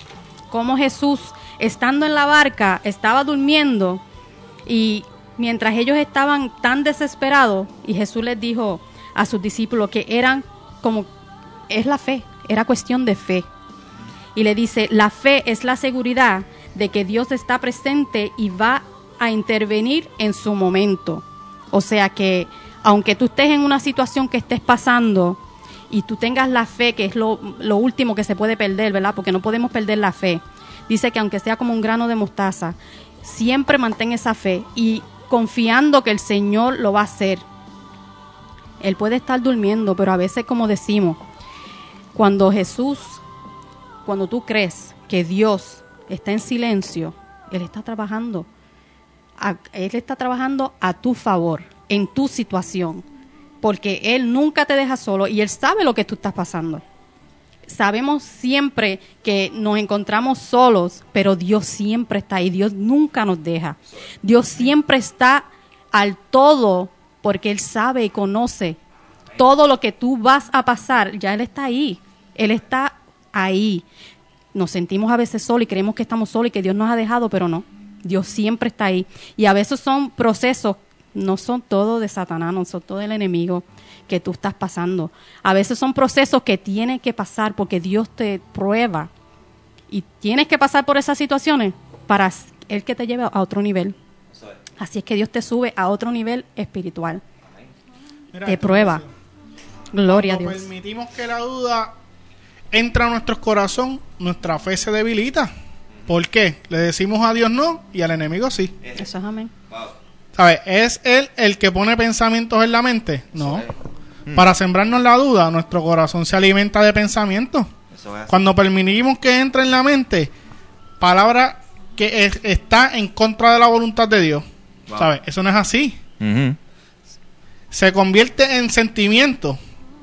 cómo Jesús, estando en la barca, estaba durmiendo y mientras ellos estaban tan desesperados, y Jesús les dijo a sus discípulos que eran como, es la fe, era cuestión de fe. Y le dice, la fe es la seguridad de que Dios está presente y va a intervenir en su momento. O sea que, aunque tú estés en una situación que estés pasando y tú tengas la fe, que es lo, lo último que se puede perder, ¿verdad? Porque no podemos perder la fe. Dice que aunque sea como un grano de mostaza, siempre mantén esa fe y confiando que el Señor lo va a hacer. Él puede estar durmiendo, pero a veces, como decimos, cuando Jesús, cuando tú crees que Dios está en silencio, Él está trabajando. A, Él está trabajando a tu favor, en tu situación, porque Él nunca te deja solo y Él sabe lo que tú estás pasando. Sabemos siempre que nos encontramos solos, pero Dios siempre está ahí. Dios nunca nos deja. Dios siempre está al todo, porque Él sabe y conoce todo lo que tú vas a pasar. Ya Él está ahí. Él está ahí. Nos sentimos a veces solos y creemos que estamos solos y que Dios nos ha dejado, pero no. Dios siempre está ahí. Y a veces son procesos, no son todos de Satanás, no son todos del enemigo que tú estás pasando. A veces son procesos que tienes que pasar porque Dios te prueba. Y tienes que pasar por esas situaciones para Él que te lleve a otro nivel. Así es que Dios te sube a otro nivel espiritual. Mira, te prueba. Gloria a Dios. Cuando permitimos que la duda entre a nuestro corazón, nuestra fe se debilita. ¿Por qué? Le decimos a Dios no y al enemigo sí. Eso es amén. ¿Sabes? ¿Es Él el que pone pensamientos en la mente? No. Para sembrarnos la duda, nuestro corazón se alimenta de pensamientos. Cuando permitimos que entre en la mente palabra que es, está en contra de la voluntad de Dios, wow. ¿Sabes? Eso no es así. Uh-huh. Se convierte en sentimientos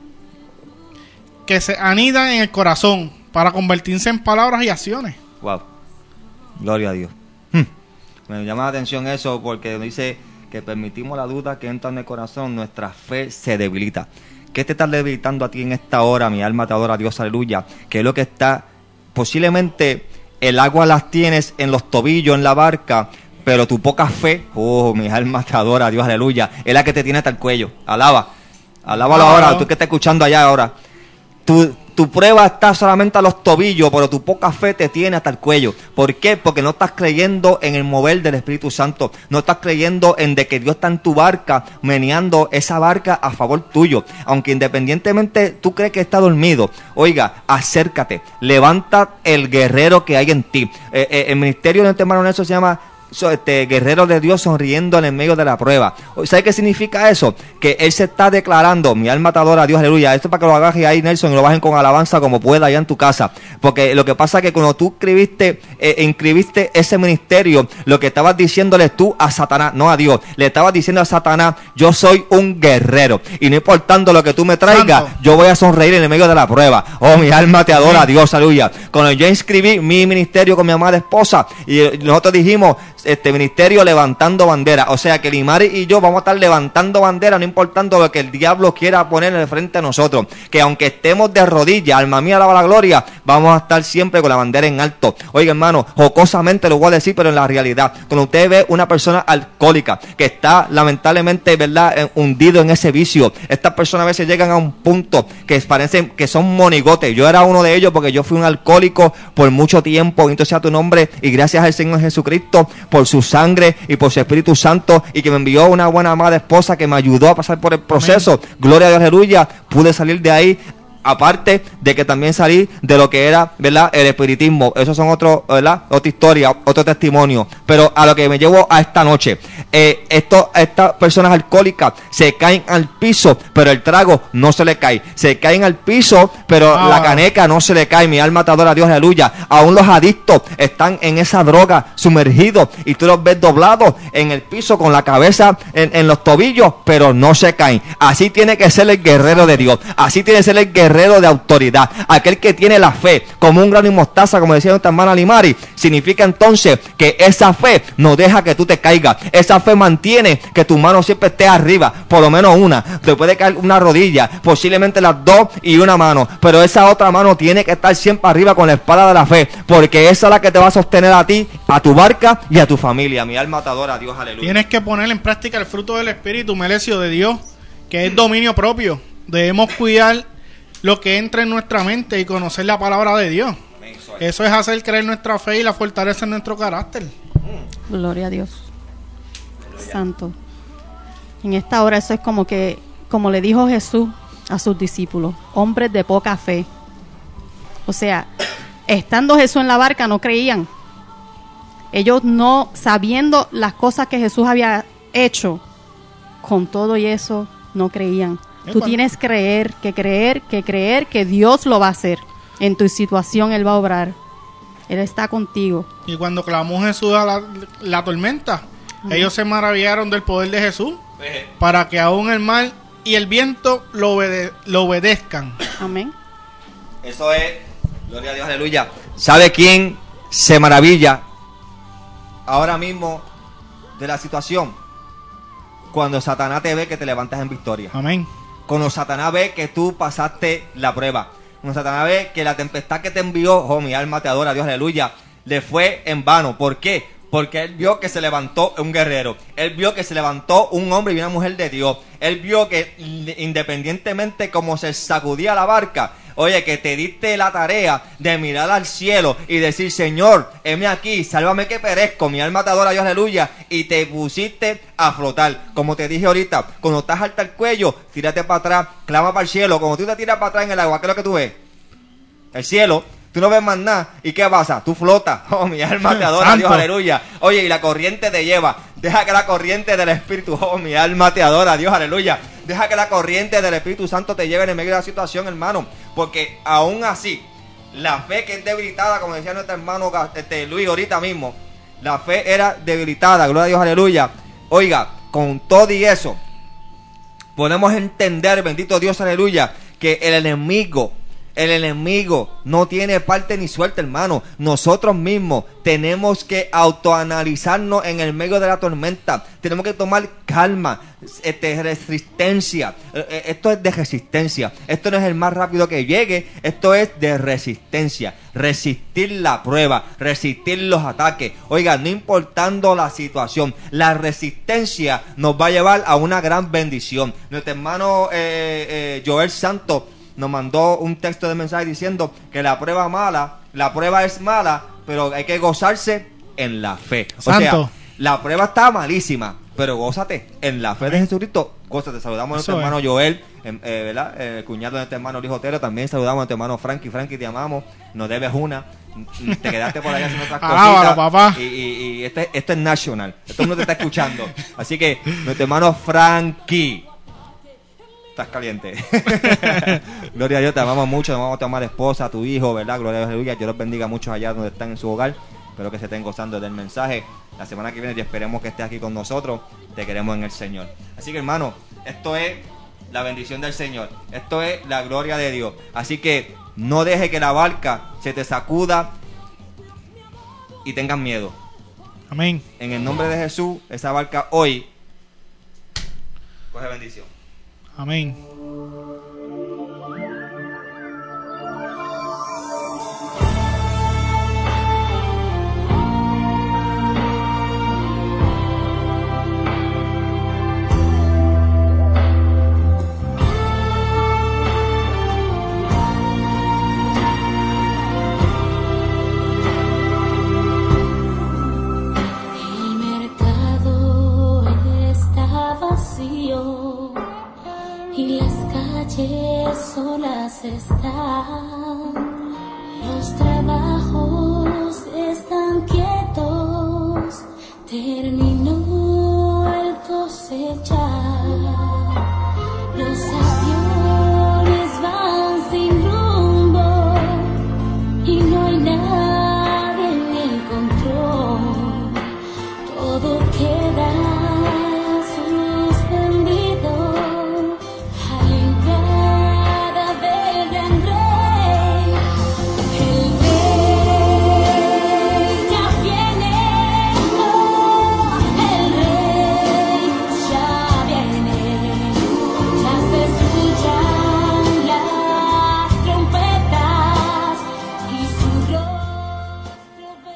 que se anidan en el corazón para convertirse en palabras y acciones. Wow. Gloria a Dios. Hmm. Me llama la atención eso porque dice que permitimos la duda que entra en el corazón, nuestra fe se debilita. ¿Qué te está debilitando a ti en esta hora? Mi alma te adora a Dios, aleluya. Que es lo que está, posiblemente el agua las tienes en los tobillos, en la barca, pero tu poca fe, oh, mi alma te adora a Dios, aleluya, es la que te tiene hasta el cuello. Alaba, alábalo oh. ahora, tú que estás escuchando allá ahora. Tu, tu prueba está solamente a los tobillos, pero tu poca fe te tiene hasta el cuello. ¿Por qué? Porque no estás creyendo en el mover del Espíritu Santo. No estás creyendo en de que Dios está en tu barca, meneando esa barca a favor tuyo. Aunque independientemente tú crees que está dormido, oiga, acércate, levanta el guerrero que hay en ti. Eh, eh, el ministerio de nuestro hermano Nelson se llama So, este, guerrero de Dios sonriendo en el medio de la prueba. ¿Sabe qué significa eso? Que Él se está declarando, mi alma te adora a Dios, aleluya. Esto es para que lo agarres ahí, Nelson, y lo bajen con alabanza como pueda allá en tu casa. Porque lo que pasa es que cuando tú escribiste, eh, inscribiste ese ministerio, lo que estabas diciéndole tú a Satanás, no a Dios, le estabas diciendo a Satanás, yo soy un guerrero, y no importando lo que tú me traigas, Santo. Yo voy a sonreír en el medio de la prueba. Oh, mi alma te adora a Dios, aleluya. Cuando yo inscribí mi ministerio con mi amada esposa, y nosotros dijimos, este ministerio levantando bandera, o sea que Limari y yo vamos a estar levantando bandera, no importando lo que el diablo quiera poner en el frente a nosotros, que aunque estemos de rodillas, alma mía alaba la gloria, vamos a estar siempre con la bandera en alto. Oiga, hermano, jocosamente lo voy a decir, pero en la realidad, cuando usted ve una persona alcohólica que está lamentablemente, verdad, hundido en ese vicio, estas personas a veces llegan a un punto que parecen que son monigotes. Yo era uno de ellos porque yo fui un alcohólico por mucho tiempo, bendito sea tu nombre, y gracias al Señor Jesucristo por su sangre y por su Espíritu Santo, y que me envió una buena amada esposa que me ayudó a pasar por el proceso. Amén. Gloria a Dios, aleluya. Pude salir de ahí, aparte de que también salí de lo que era, ¿verdad?, el espiritismo. Esos son otros, ¿verdad?, otra historia, otro testimonio. Pero a lo que me llevo a esta noche, eh, esto, estas personas alcohólicas se caen al piso, pero el trago no se le cae. Se caen al piso, pero ah. la caneca no se le cae. Mi alma te adora a Dios, aleluya. Aún los adictos están en esa droga sumergidos y tú los ves doblados en el piso con la cabeza en, en los tobillos, pero no se caen. Así tiene que ser el guerrero de Dios. Así tiene que ser el guerrero guerrero de autoridad, aquel que tiene la fe como un grano y mostaza, como decía nuestra hermana Limari. Significa entonces que esa fe no deja que tú te caigas, esa fe mantiene que tu mano siempre esté arriba, por lo menos una, te puede caer una rodilla, posiblemente las dos y una mano, pero esa otra mano tiene que estar siempre arriba con la espada de la fe, porque esa es la que te va a sostener a ti, a tu barca y a tu familia. Mi alma te adora a Dios, aleluya. Tienes que poner en práctica el fruto del Espíritu, Melesio, de Dios, que es dominio propio. Debemos cuidar lo que entra en nuestra mente y conocer la palabra de Dios. Eso es hacer creer nuestra fe y la fortaleza en nuestro carácter. Gloria a Dios. Santo. En esta hora eso es como que, como le dijo Jesús a sus discípulos, hombres de poca fe. O sea, estando Jesús en la barca no creían. Ellos no, sabiendo las cosas que Jesús había hecho, con todo y eso no creían. Tú tienes que creer, que creer, que creer que Dios lo va a hacer. En tu situación Él va a obrar. Él está contigo. Y cuando clamó Jesús a la, la tormenta, uh-huh. ellos se maravillaron del poder de Jesús, uh-huh. para que aún el mar y el viento lo, obede- lo obedezcan. Amén. Eso es, gloria a Dios, aleluya. ¿Sabe quién se maravilla ahora mismo de la situación? Cuando Satanás te ve que te levantas en victoria. Amén. Cuando Satanás ve que tú pasaste la prueba. Cuando Satanás ve que la tempestad que te envió, oh, mi alma te adora, Dios, aleluya, le fue en vano. ¿Por qué? Porque él vio que se levantó un guerrero. Él vio que se levantó un hombre y una mujer de Dios. Él vio que independientemente como se sacudía la barca, oye, que te diste la tarea de mirar al cielo y decir, Señor, heme aquí, sálvame que perezco, mi alma te adora, Dios, aleluya, y te pusiste a flotar. Como te dije ahorita, cuando estás alta el cuello, tírate para atrás, clama para el cielo. Cuando tú te tiras para atrás en el agua, ¿qué es lo que tú ves? El cielo. Tú no ves más nada. ¿Y qué pasa? Tú flotas. Oh, mi alma te adora, Dios, aleluya. Oye, y la corriente te lleva. Deja que la corriente del Espíritu, oh, mi alma te adora, Dios, aleluya. Deja que la corriente del Espíritu Santo te lleve en medio de la situación, hermano. Porque aún así, la fe que es debilitada, como decía nuestro hermano este, Luis ahorita mismo, la fe era debilitada, gloria a Dios, aleluya. Oiga, con todo y eso, podemos entender, bendito Dios, aleluya, que el enemigo... El enemigo no tiene parte ni suerte, hermano. Nosotros mismos tenemos que autoanalizarnos en el medio de la tormenta. Tenemos que tomar calma, este, resistencia. Esto es de resistencia. Esto no es el más rápido que llegue. Esto es de resistencia. Resistir la prueba, resistir los ataques. Oiga, no importando la situación, la resistencia nos va a llevar a una gran bendición. Nuestro hermano eh, eh, Joel Santos nos mandó un texto de mensaje diciendo que la prueba mala, la prueba es mala, pero hay que gozarse en la fe. O Santo. sea, la prueba está malísima, pero gózate en la fe de Jesucristo. Gózate. Saludamos a nuestro Eso hermano es. Joel, eh, eh, ¿verdad? El cuñado de nuestro hermano Luis Otero. También saludamos a nuestro hermano Frankie. Frankie, te amamos. Nos debes una. Te quedaste por ahí haciendo otras Alábalo, cositas. papá. Y, y, y esto, esto es national. Esto no te está escuchando. Así que nuestro hermano Frankie, estás caliente. Gloria a Dios, te amamos mucho, te amamos a tu amada esposa, a tu hijo, ¿verdad? Gloria a Dios, aleluya. Dios los bendiga mucho allá donde están en su hogar. Espero que se estén gozando del mensaje. La semana que viene y esperemos que estés aquí con nosotros. Te queremos en el Señor. Así que, hermano, esto es la bendición del Señor. Esto es la gloria de Dios. Así que no deje que la barca se te sacuda y tengan miedo. Amén. En el nombre de Jesús, esa barca hoy coge bendición. Amén. El mercado está vacío y las calles solas están. Los trabajos están quietos. Terminó el cosechar. Los aviones van sin rumbo y no hay nadie en el control. Todo queda suspendido a la entrada del gran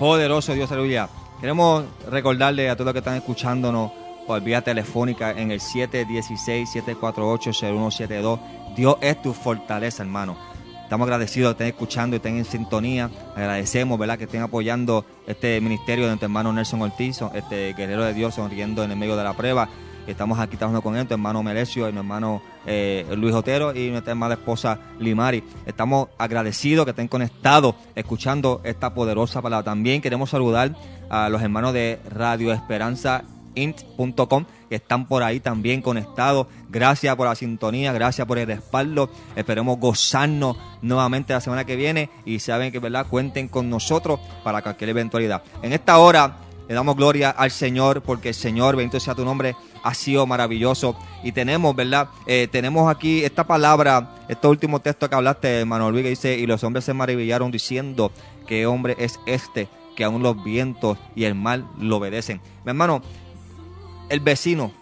Poderoso Dios, aleluya. Queremos recordarle a todos los que están escuchándonos por vía telefónica en el siete uno seis, siete cuatro ocho, cero uno siete dos. Dios es tu fortaleza, hermano. Estamos agradecidos de estén escuchando y estén en sintonía. Agradecemos, ¿verdad?, que estén apoyando este ministerio de nuestro hermano Nelson Ortiz, este guerrero de Dios sonriendo en el medio de la prueba. Estamos aquí trabajando con él, tu hermano Melesio y mi hermano eh, Luis Otero y nuestra hermana esposa Limari. Estamos agradecidos que estén conectados, escuchando esta poderosa palabra. También queremos saludar a los hermanos de Radio Esperanza int punto com que están por ahí también conectados. Gracias por la sintonía, gracias por el respaldo. Esperemos gozarnos nuevamente la semana que viene y saben que, verdad, cuenten con nosotros para cualquier eventualidad. En esta hora le damos gloria al Señor porque el Señor, bendito sea tu nombre, ha sido maravilloso. Y tenemos, ¿verdad? Eh, tenemos aquí esta palabra, este último texto que hablaste, hermano Luis, que dice: y los hombres se maravillaron diciendo, ¿qué hombre es este que aún los vientos y el mar lo obedecen? Mi hermano, el vecino,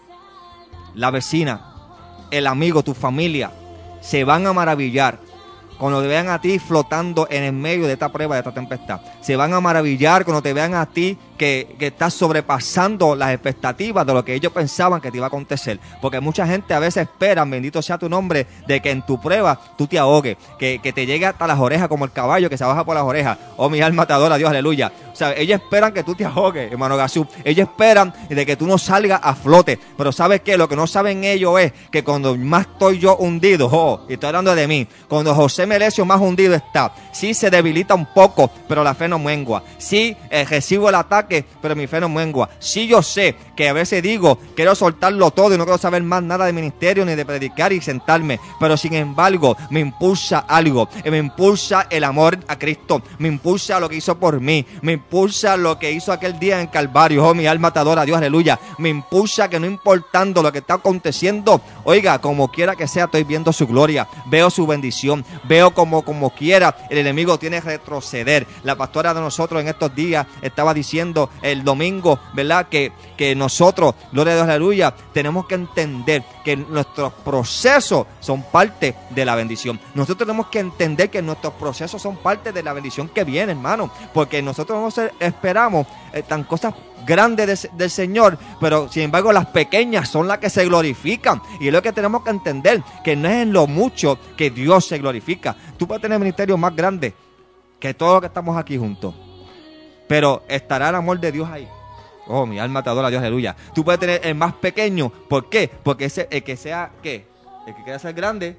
la vecina, el amigo, tu familia, se van a maravillar cuando te vean a ti flotando en el medio de esta prueba, de esta tempestad. Se van a maravillar cuando te vean a ti que, que estás sobrepasando las expectativas de lo que ellos pensaban que te iba a acontecer. Porque mucha gente a veces espera, bendito sea tu nombre, de que en tu prueba tú te ahogues, que, que te llegue hasta las orejas como el caballo que se baja por las orejas. Oh, mi alma te adora, Dios, aleluya. O sea, ellos esperan que tú te ahogues, hermano Gasú. Ellos esperan de que tú no salgas a flote. Pero ¿sabes qué? Lo que no saben ellos es que cuando más estoy yo hundido, oh, y estoy hablando de mí, cuando José Melesio más hundido está, sí se debilita un poco, pero la fe no mengua. Sí eh, recibo el ataque, pero mi fe no mengua. Sí yo sé que a veces digo, quiero soltarlo todo y no quiero saber más nada de ministerio ni de predicar y sentarme, pero sin embargo me impulsa algo, me impulsa el amor a Cristo, me impulsa lo que hizo por mí, me impulsa lo que hizo aquel día en Calvario. Oh, mi alma te adora, Dios, aleluya. Me impulsa que no importando lo que está aconteciendo, oiga, como quiera que sea, estoy viendo su gloria, veo su bendición, veo como como quiera el enemigo tiene que retroceder. La pastora de nosotros en estos días estaba diciendo el domingo, ¿verdad?, que, que nosotros, gloria a Dios, aleluya, tenemos que entender que nuestros procesos son parte de la bendición. Nosotros tenemos que entender que nuestros procesos son parte de la bendición que viene, hermano, porque nosotros no esperamos eh, tan cosas grandes de, del Señor, pero sin embargo las pequeñas son las que se glorifican, y es lo que tenemos que entender, que no es en lo mucho que Dios se glorifica. Tú puedes tener ministerios más grandes que todos los que estamos aquí juntos, pero estará el amor de Dios ahí. Oh, mi alma te adora, Dios, aleluya. Tú puedes tener el más pequeño. ¿Por qué? Porque ese, el que sea, ¿qué? El que quiera ser grande,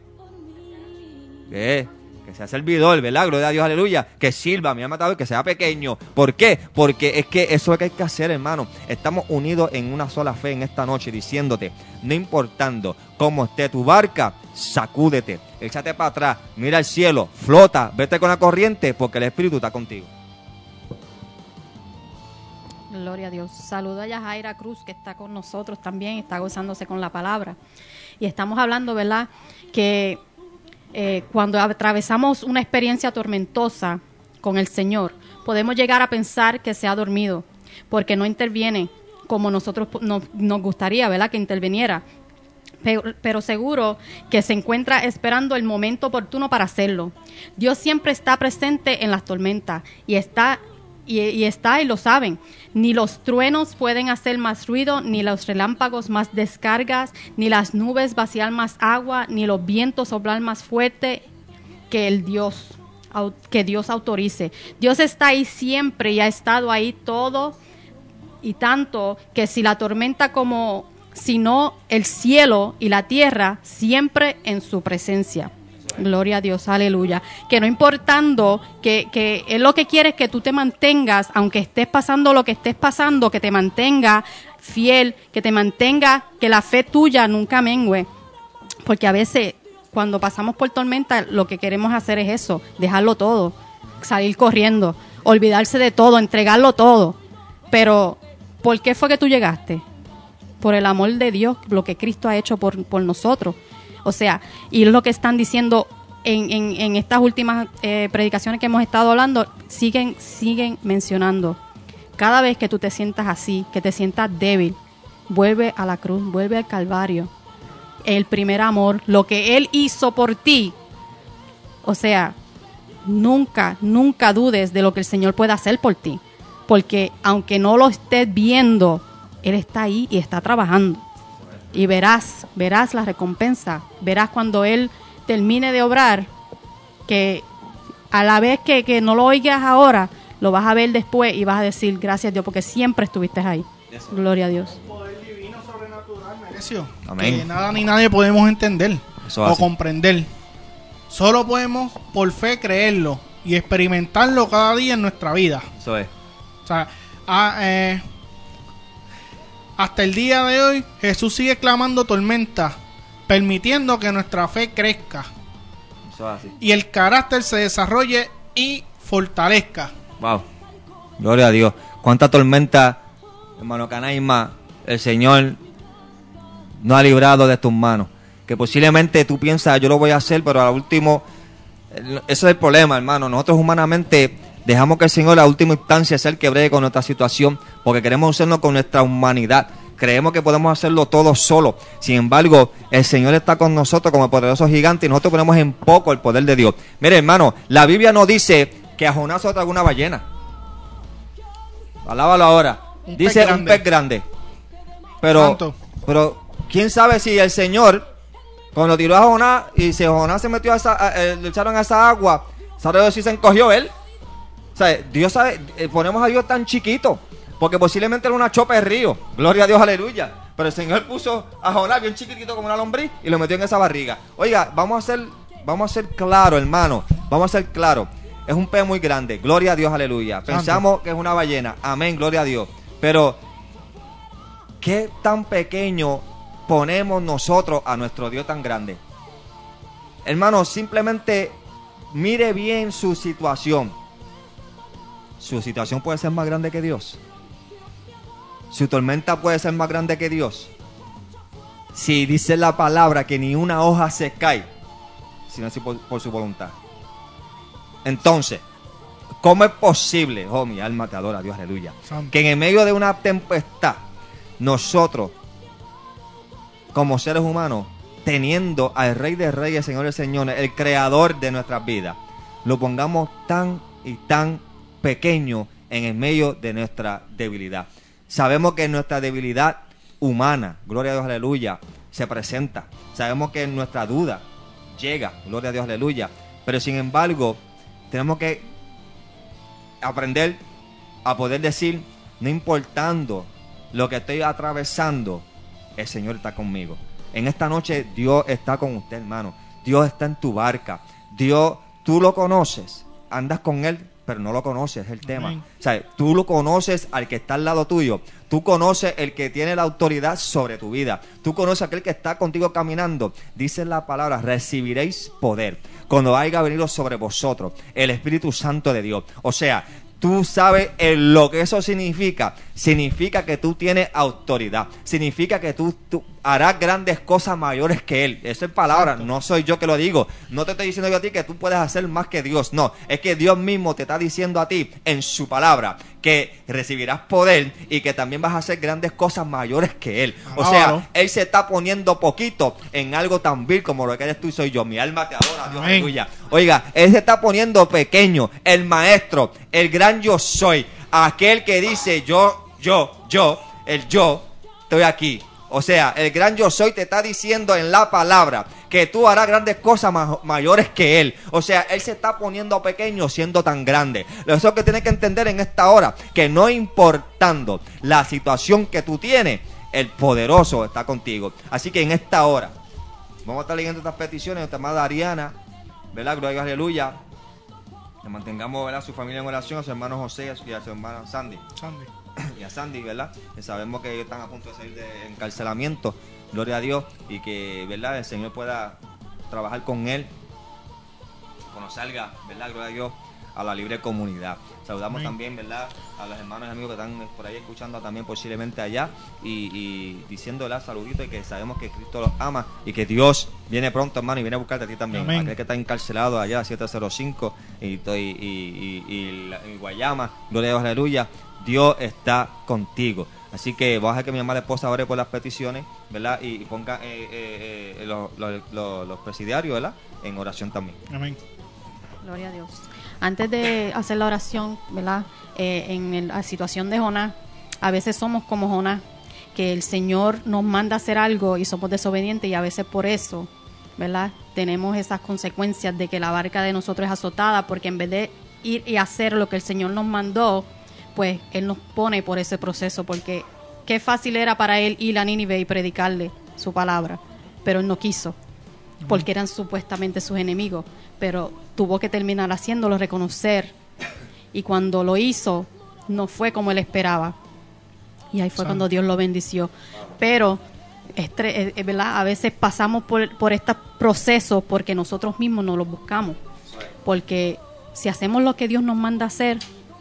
¿qué? Que sea servidor, ¿verdad? Gloria a Dios, aleluya. Que sirva, mi alma te adora, que sea pequeño. ¿Por qué? Porque es que eso es lo que hay que hacer, hermano. Estamos unidos en una sola fe en esta noche, diciéndote, no importando cómo esté tu barca, sacúdete, échate para atrás, mira al cielo, flota, vete con la corriente, porque el Espíritu está contigo. Gloria a Dios. Saludo a Yajaira Cruz, que está con nosotros también, está gozándose con la palabra. Y estamos hablando, ¿verdad?, que eh, cuando atravesamos una experiencia tormentosa con el Señor, podemos llegar a pensar que se ha dormido, porque no interviene como nosotros nos, nos gustaría, ¿verdad?, que interviniera. Pero, pero seguro que se encuentra esperando el momento oportuno para hacerlo. Dios siempre está presente en las tormentas y está Y, y está y lo saben. Ni los truenos pueden hacer más ruido, ni los relámpagos más descargas, ni las nubes vaciar más agua, ni los vientos soplar más fuerte que el Dios, que Dios autorice. Dios está ahí siempre y ha estado ahí todo y tanto que si la tormenta como si no el cielo y la tierra siempre en su presencia. Gloria a Dios, aleluya. Que no importando, que, que Él lo que quiere es que tú te mantengas, aunque estés pasando lo que estés pasando, que te mantenga fiel, que te mantenga, que la fe tuya nunca mengue. Porque a veces, cuando pasamos por tormenta, lo que queremos hacer es eso, dejarlo todo, salir corriendo, olvidarse de todo, entregarlo todo. Pero, ¿por qué fue que tú llegaste? Por el amor de Dios, lo que Cristo ha hecho por, por nosotros. O sea, y es lo que están diciendo en, en, en estas últimas eh, predicaciones que hemos estado hablando, siguen, siguen mencionando. Cada vez que tú te sientas así, que te sientas débil, vuelve a la cruz, vuelve al Calvario. El primer amor, lo que Él hizo por ti. O sea, nunca, nunca dudes de lo que el Señor puede hacer por ti. porque aunque no lo estés viendo, Él está ahí y está trabajando. Y verás, verás la recompensa, verás cuando Él termine de obrar, que a la vez que, que no lo oigas ahora, lo vas a ver después y vas a decir gracias a Dios, porque siempre estuviste ahí. Eso. Gloria a Dios. Un poder divino sobrenatural, Merecio, Amén. que nada ni nadie podemos entender Eso o así. comprender. Solo podemos por fe creerlo y experimentarlo cada día en nuestra vida. Eso es. O sea, a, eh, hasta el día de hoy Jesús sigue clamando tormenta, permitiendo que nuestra fe crezca Eso es así. y el carácter se desarrolle y fortalezca. Wow. Gloria a Dios. Cuánta tormenta, hermano Canaima, el Señor no ha librado de tus manos. Que posiblemente tú piensas, yo lo voy a hacer, pero al último, ese es el problema, hermano. Nosotros humanamente dejamos que el Señor a última instancia sea el que bregue con nuestra situación, porque queremos usarnos con nuestra humanidad. Creemos que podemos hacerlo todo solo. Sin embargo, el Señor está con nosotros como el poderoso gigante y nosotros ponemos en poco el poder de Dios. Mire, hermano, la Biblia no dice que a Jonás se tragó una ballena. Alábalo ahora. Un Dice pez un pez grande. Pero, ¿Cuánto? pero, ¿quién sabe si el Señor, cuando tiró a Jonás y si Jonás se metió a esa, a, a, le echaron a esa agua, ¿sabe si se encogió él? O sea, Dios sabe, eh, ponemos a Dios tan chiquito, porque posiblemente era una chopa de río. Gloria a Dios, aleluya. Pero el Señor puso a Jonás bien chiquitito como una lombriz y lo metió en esa barriga. Oiga, vamos a ser, vamos a ser claro, hermano. Vamos a ser claro. Es un pez muy grande. Gloria a Dios, aleluya. Pensamos Santo. Que es una ballena. Amén, gloria a Dios. Pero, ¿qué tan pequeño ponemos nosotros a nuestro Dios tan grande? Hermano, simplemente mire bien su situación. Su situación puede ser más grande que Dios. Su tormenta puede ser más grande que Dios. Si dice la palabra que ni una hoja se cae, sino así por, por su voluntad. Entonces, ¿cómo es posible, oh mi alma te adora, Dios, aleluya, Santo. que en el medio de una tempestad, nosotros, como seres humanos, teniendo al Rey de Reyes, Señor de Señores, el creador de nuestras vidas, lo pongamos tan y tan pequeño en el medio de nuestra debilidad? Sabemos que nuestra debilidad humana, gloria a Dios, aleluya, se presenta. Sabemos que nuestra duda llega, gloria a Dios, aleluya. Pero sin embargo, tenemos que aprender a poder decir, no importando lo que estoy atravesando, el Señor está conmigo. En esta noche Dios está con usted, hermano. Dios está en tu barca. Dios, tú lo conoces, andas con Él, pero no lo conoces, es el tema. Amén. O sea, tú lo conoces al que está al lado tuyo. Tú conoces el que tiene la autoridad sobre tu vida. Tú conoces a aquel que está contigo caminando. Dice la palabra, recibiréis poder cuando haya venido sobre vosotros el Espíritu Santo de Dios. O sea, tú sabes el, lo que eso significa. Significa que tú tienes autoridad. Significa que tú, tú harás grandes cosas mayores que Él. Eso es palabra, Santo. no soy yo que lo digo. No te estoy diciendo yo a ti que tú puedes hacer más que Dios. No, es que Dios mismo te está diciendo a ti en su palabra que recibirás poder y que también vas a hacer grandes cosas mayores que Él. O Alábalo. sea, Él se está poniendo poquito en algo tan vil como lo que eres tú y soy yo. Mi alma te adora, Dios, Amén. aleluya. Oiga, Él se está poniendo pequeño, el maestro, el gran yo soy, aquel que dice yo, yo, yo, el yo, estoy aquí. O sea, el gran yo soy te está diciendo en la palabra que tú harás grandes cosas ma- mayores que Él. O sea, Él se está poniendo pequeño siendo tan grande. Eso es que tienes que entender en esta hora, que no importando la situación que tú tienes, el poderoso está contigo. Así que en esta hora, vamos a estar leyendo estas peticiones. Nuestra amada Ariana, ¿verdad? Gloria a Dios, aleluya. Que mantengamos, ¿verdad?, su familia en oración, a su hermano José y a su, y a su hermana Sandy. Sandy. Y a Sandy, ¿verdad? Que sabemos que ellos están a punto de salir de encarcelamiento, gloria a Dios, y que, ¿verdad?, el Señor pueda trabajar con él cuando salga, ¿verdad?, gloria a Dios, a la libre comunidad. Saludamos Amén. También, ¿verdad?, a los hermanos y amigos que están por ahí escuchando también posiblemente allá y, y diciéndole saluditos y que sabemos que Cristo los ama y que Dios viene pronto, hermano, y viene a buscarte a ti también. Amén. Aquel que está encarcelado allá, siete cero cinco y, y, y, y, y, y Guayama, gloria a Dios, aleluya. Dios está contigo. Así que voy a dejar que mi amada esposa ore por las peticiones, ¿verdad? Y, y ponga eh, eh, eh, los, los, los, los presidiarios, ¿verdad?, en oración también. Amén. Gloria a Dios. Antes de hacer la oración, ¿verdad? Eh, en el- la situación de Jonás, a veces somos como Jonás, que el Señor nos manda a hacer algo y somos desobedientes, y a veces por eso, ¿verdad? Tenemos esas consecuencias de que la barca de nosotros es azotada, porque en vez de ir y hacer lo que el Señor nos mandó, pues Él nos pone por ese proceso, porque qué fácil era para Él ir a Nínive y predicarle su palabra, pero Él no quiso, porque eran supuestamente sus enemigos, pero tuvo que terminar haciéndolo, reconocer, y cuando lo hizo, no fue como Él esperaba, y ahí fue Santo. cuando Dios lo bendició. Pero estre- eh, ¿verdad? A veces pasamos por, por estos procesos porque nosotros mismos no los buscamos, porque si hacemos lo que Dios nos manda hacer,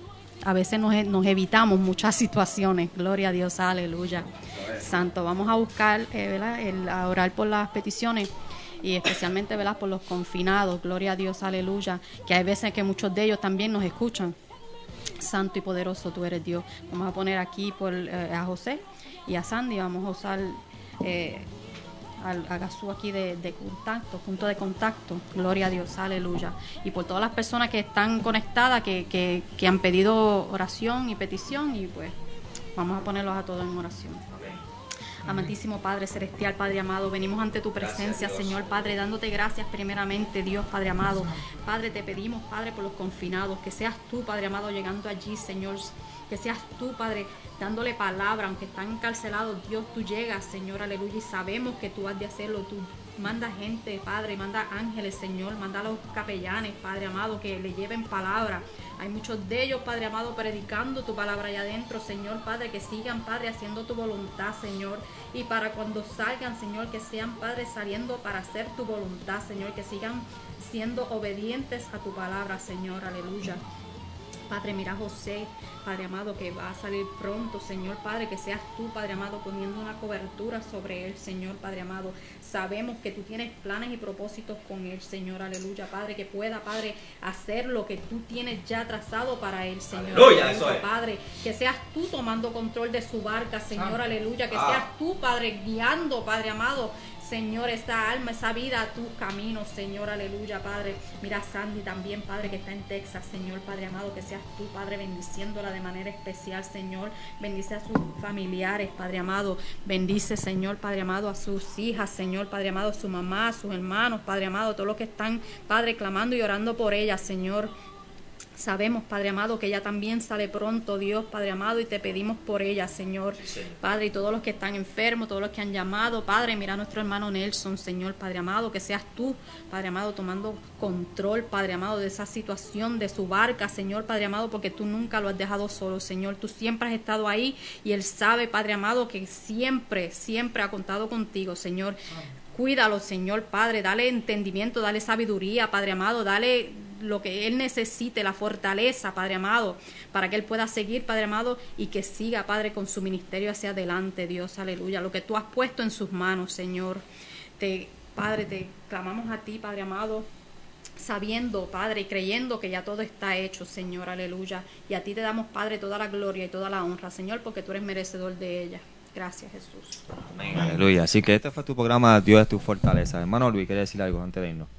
a veces nos, e- nos evitamos muchas situaciones. Gloria a Dios, aleluya. Santo, vamos a buscar, eh, ¿verdad? El, a orar por las peticiones, y especialmente, ¿verdad?, por los confinados. Gloria a Dios, aleluya, que hay veces que muchos de ellos también nos escuchan. Santo y poderoso tú eres Dios. Vamos a poner aquí por, eh, a José y a Sandy. Vamos a usar eh, al, a Gazú aquí de, de contacto, punto de contacto. Gloria a Dios, aleluya. Y por todas las personas que están conectadas, que, que, que han pedido oración y petición, y pues vamos a ponerlos a todos en oración. Amantísimo Padre Celestial, Padre amado, venimos ante tu presencia, Gracias, Dios. Señor Padre, dándote gracias primeramente, Dios Padre amado. Padre, te pedimos, Padre, por los confinados, que seas tú, Padre amado, llegando allí, Señor, que seas tú, Padre, dándole palabra, aunque están encarcelados, Dios, tú llegas, Señor, aleluya, y sabemos que tú has de hacerlo, tú manda gente, Padre, manda ángeles, Señor, manda a los capellanes, Padre amado, que le lleven palabra. Hay muchos de ellos, Padre amado, predicando tu palabra allá adentro, Señor, Padre, que sigan, Padre, haciendo tu voluntad, Señor, y para cuando salgan, Señor, que sean, Padre, saliendo para hacer tu voluntad, Señor, que sigan siendo obedientes a tu palabra, Señor, aleluya. Padre, mira a José, Padre amado, que va a salir pronto, Señor, Padre, que seas tú, Padre amado, poniendo una cobertura sobre él, Señor, Padre amado. Sabemos que tú tienes planes y propósitos con él, Señor, aleluya, Padre, que pueda, Padre, hacer lo que tú tienes ya trazado para él, Señor. Aleluya, eso es. Padre, que seas tú tomando control de su barca, Señor, Ah. aleluya, que Ah. seas tú, Padre, guiando, Padre amado, Señor, esta alma, esa vida a tus caminos, Señor, aleluya, Padre. Mira a Sandy también, Padre, que está en Texas, Señor, Padre amado, que seas tú, Padre, bendiciéndola de manera especial, Señor. Bendice a sus familiares, Padre amado. Bendice, Señor, Padre amado, a sus hijas, Señor, Padre amado, a su mamá, a sus hermanos, Padre amado, todos los que están, Padre, clamando y orando por ella, Señor. Sabemos, Padre amado, que ella también sale pronto, Dios, Padre amado, y te pedimos por ella, Señor. Sí, Señor. Padre, y todos los que están enfermos, todos los que han llamado, Padre, mira a nuestro hermano Nelson, Señor, Padre amado, que seas tú, Padre amado, tomando control, Padre amado, de esa situación, de su barca, Señor, Padre amado, porque tú nunca lo has dejado solo, Señor. Tú siempre has estado ahí y él sabe, Padre amado, que siempre, siempre ha contado contigo, Señor. Cuídalo, Señor, Padre, dale entendimiento, dale sabiduría, Padre amado, dale lo que él necesite, la fortaleza, Padre amado, para que él pueda seguir, Padre amado, y que siga, Padre, con su ministerio hacia adelante, Dios, aleluya, lo que tú has puesto en sus manos, Señor. Te, Padre, te clamamos a ti, Padre amado, sabiendo, Padre, y creyendo que ya todo está hecho, Señor, aleluya, y a ti te damos, Padre, toda la gloria y toda la honra, Señor, porque tú eres merecedor de ella. Gracias, Jesús. Amén, aleluya. Así que este fue tu programa, Dios es tu fortaleza. Hermano Luis, ¿quieres decir algo antes de irnos?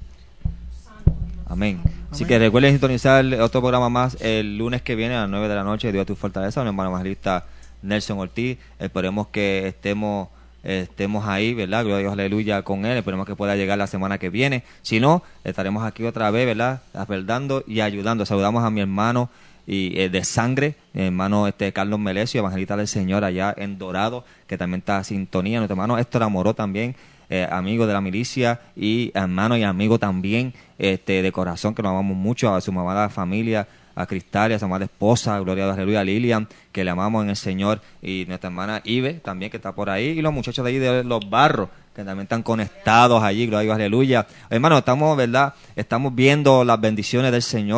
Amén. Así Amén. que recuerden sintonizar otro programa más el lunes que viene a las nueve de la noche, Dios es tu fortaleza, un hermano evangelista Nelson Ortiz. Esperemos que estemos estemos ahí, ¿verdad? Gloria a Dios, aleluya, con él. Esperemos que pueda llegar la semana que viene. Si no, estaremos aquí otra vez, ¿verdad? Apelando y ayudando. Saludamos a mi hermano y eh, de sangre, mi hermano este Carlos Melesio, evangelista del Señor allá en Dorado, que también está en sintonía. Nuestro hermano Héctor Amoró también, eh, amigo de la milicia y hermano y amigo también este de corazón, que nos amamos mucho, a su amada familia, a Cristalia, a su amada esposa, gloria a Dios, aleluya, a Lilian, que le amamos en el Señor, y nuestra hermana Ive también, que está por ahí, y los muchachos de ahí de Los Barros, que también están conectados allí, gloria a Dios, aleluya. Hermano, estamos, ¿verdad? Estamos viendo las bendiciones del Señor, estamos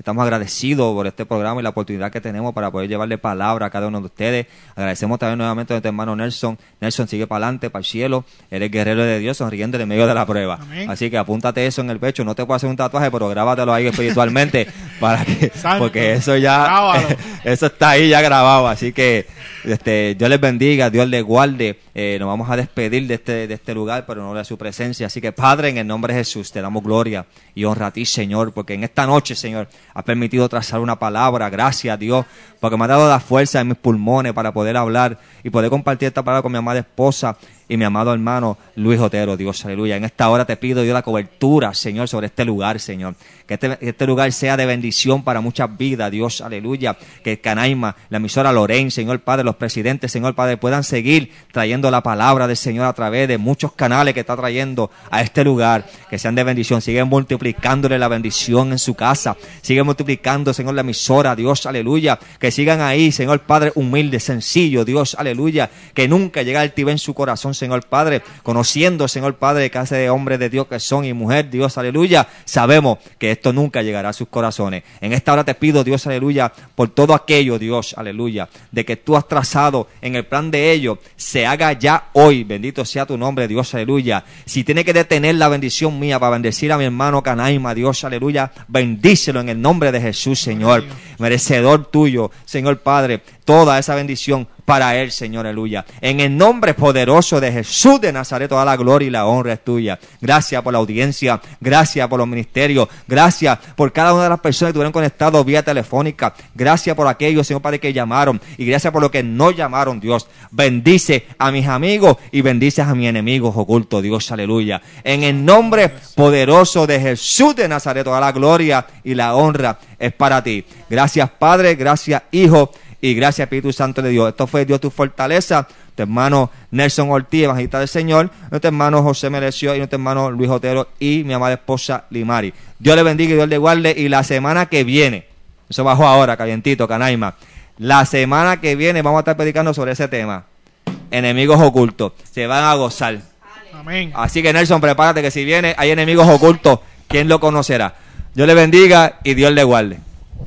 Estamos agradecidos por este programa y la oportunidad que tenemos para poder llevarle palabra a cada uno de ustedes. Agradecemos también nuevamente a nuestro hermano Nelson. Nelson, sigue para adelante, para el cielo. Eres guerrero de Dios, sonriendo en medio de la prueba. Amén. Así que apúntate eso en el pecho. No te puedo hacer un tatuaje, pero grábatelo ahí espiritualmente para que, porque eso ya, eso está ahí ya grabado. Así que este, Dios les bendiga, Dios les guarde. Eh, nos vamos a despedir de este, de este lugar, pero no de su presencia. Así que, Padre, en el nombre de Jesús, te damos gloria y honra a ti, Señor, porque en esta noche, Señor, has permitido trazar una palabra. Gracias a Dios, porque me ha dado la fuerza en mis pulmones para poder hablar y poder compartir esta palabra con mi amada esposa y mi amado hermano Luis Otero. Dios, aleluya. En esta hora te pido, Dios, la cobertura, Señor, sobre este lugar, Señor. Que este, este lugar sea de bendición para muchas vidas, Dios, aleluya. Que Canaima, la emisora Loren, Señor Padre, los presidentes, Señor Padre, puedan seguir trayendo la palabra del Señor a través de muchos canales que está trayendo a este lugar. Que sean de bendición. Sigue multiplicándole la bendición en su casa. Sigue multiplicando, Señor, la emisora, Dios, aleluya. Que sigan ahí, Señor Padre, humilde, sencillo, Dios, aleluya. Que nunca llegue altiva en su corazón, Señor Padre, conociendo, Señor Padre, clase de hombres de Dios que son y mujer, Dios, aleluya, sabemos que esto nunca llegará a sus corazones. En esta hora te pido, Dios, aleluya, por todo aquello, Dios, aleluya, de que tú has trazado en el plan de ellos, se haga ya hoy, bendito sea tu nombre, Dios, aleluya. Si tiene que detener la bendición mía para bendecir a mi hermano Canaima, Dios, aleluya, bendícelo en el nombre de Jesús, Señor, merecedor tuyo, Señor Padre, toda esa bendición para él, Señor, aleluya. En el nombre poderoso de Jesús de Nazaret, toda la gloria y la honra es tuya. Gracias por la audiencia, gracias por los ministerios, gracias por cada una de las personas que estuvieron conectados vía telefónica, gracias por aquellos, Señor Padre, que llamaron, y gracias por los que no llamaron, Dios. Bendice a mis amigos y bendice a mis enemigos ocultos, Dios, aleluya. En el nombre poderoso de Jesús de Nazaret, toda la gloria y la honra es para ti. Gracias, Padre, gracias, Hijo, y gracias, Espíritu Santo de Dios. Esto fue Dios tu fortaleza. Tu hermano Nelson Ortiz, evangelista del Señor. Nuestro hermano José Mereció y nuestro hermano Luis Otero y mi amada esposa Limari. Dios le bendiga y Dios le guarde. Y la semana que viene, eso bajó ahora, calientito, Canaima. La semana que viene vamos a estar predicando sobre ese tema. Enemigos ocultos. Se van a gozar. Amén. Así que, Nelson, prepárate que si viene hay enemigos ocultos, ¿quién lo conocerá? Dios le bendiga y Dios le guarde.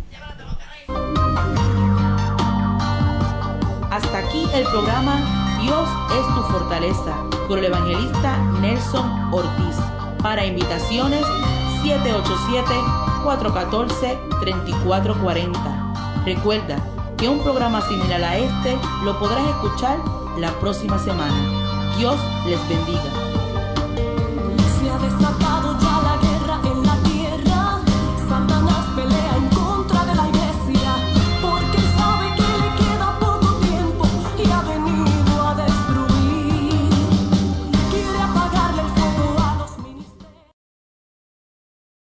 Hasta aquí el programa Dios es tu fortaleza por el evangelista Nelson Ortiz. Para invitaciones siete ocho siete, cuatro uno cuatro, tres cuatro cuatro cero. Recuerda que un programa similar a este lo podrás escuchar la próxima semana. Dios les bendiga. Se ha desatado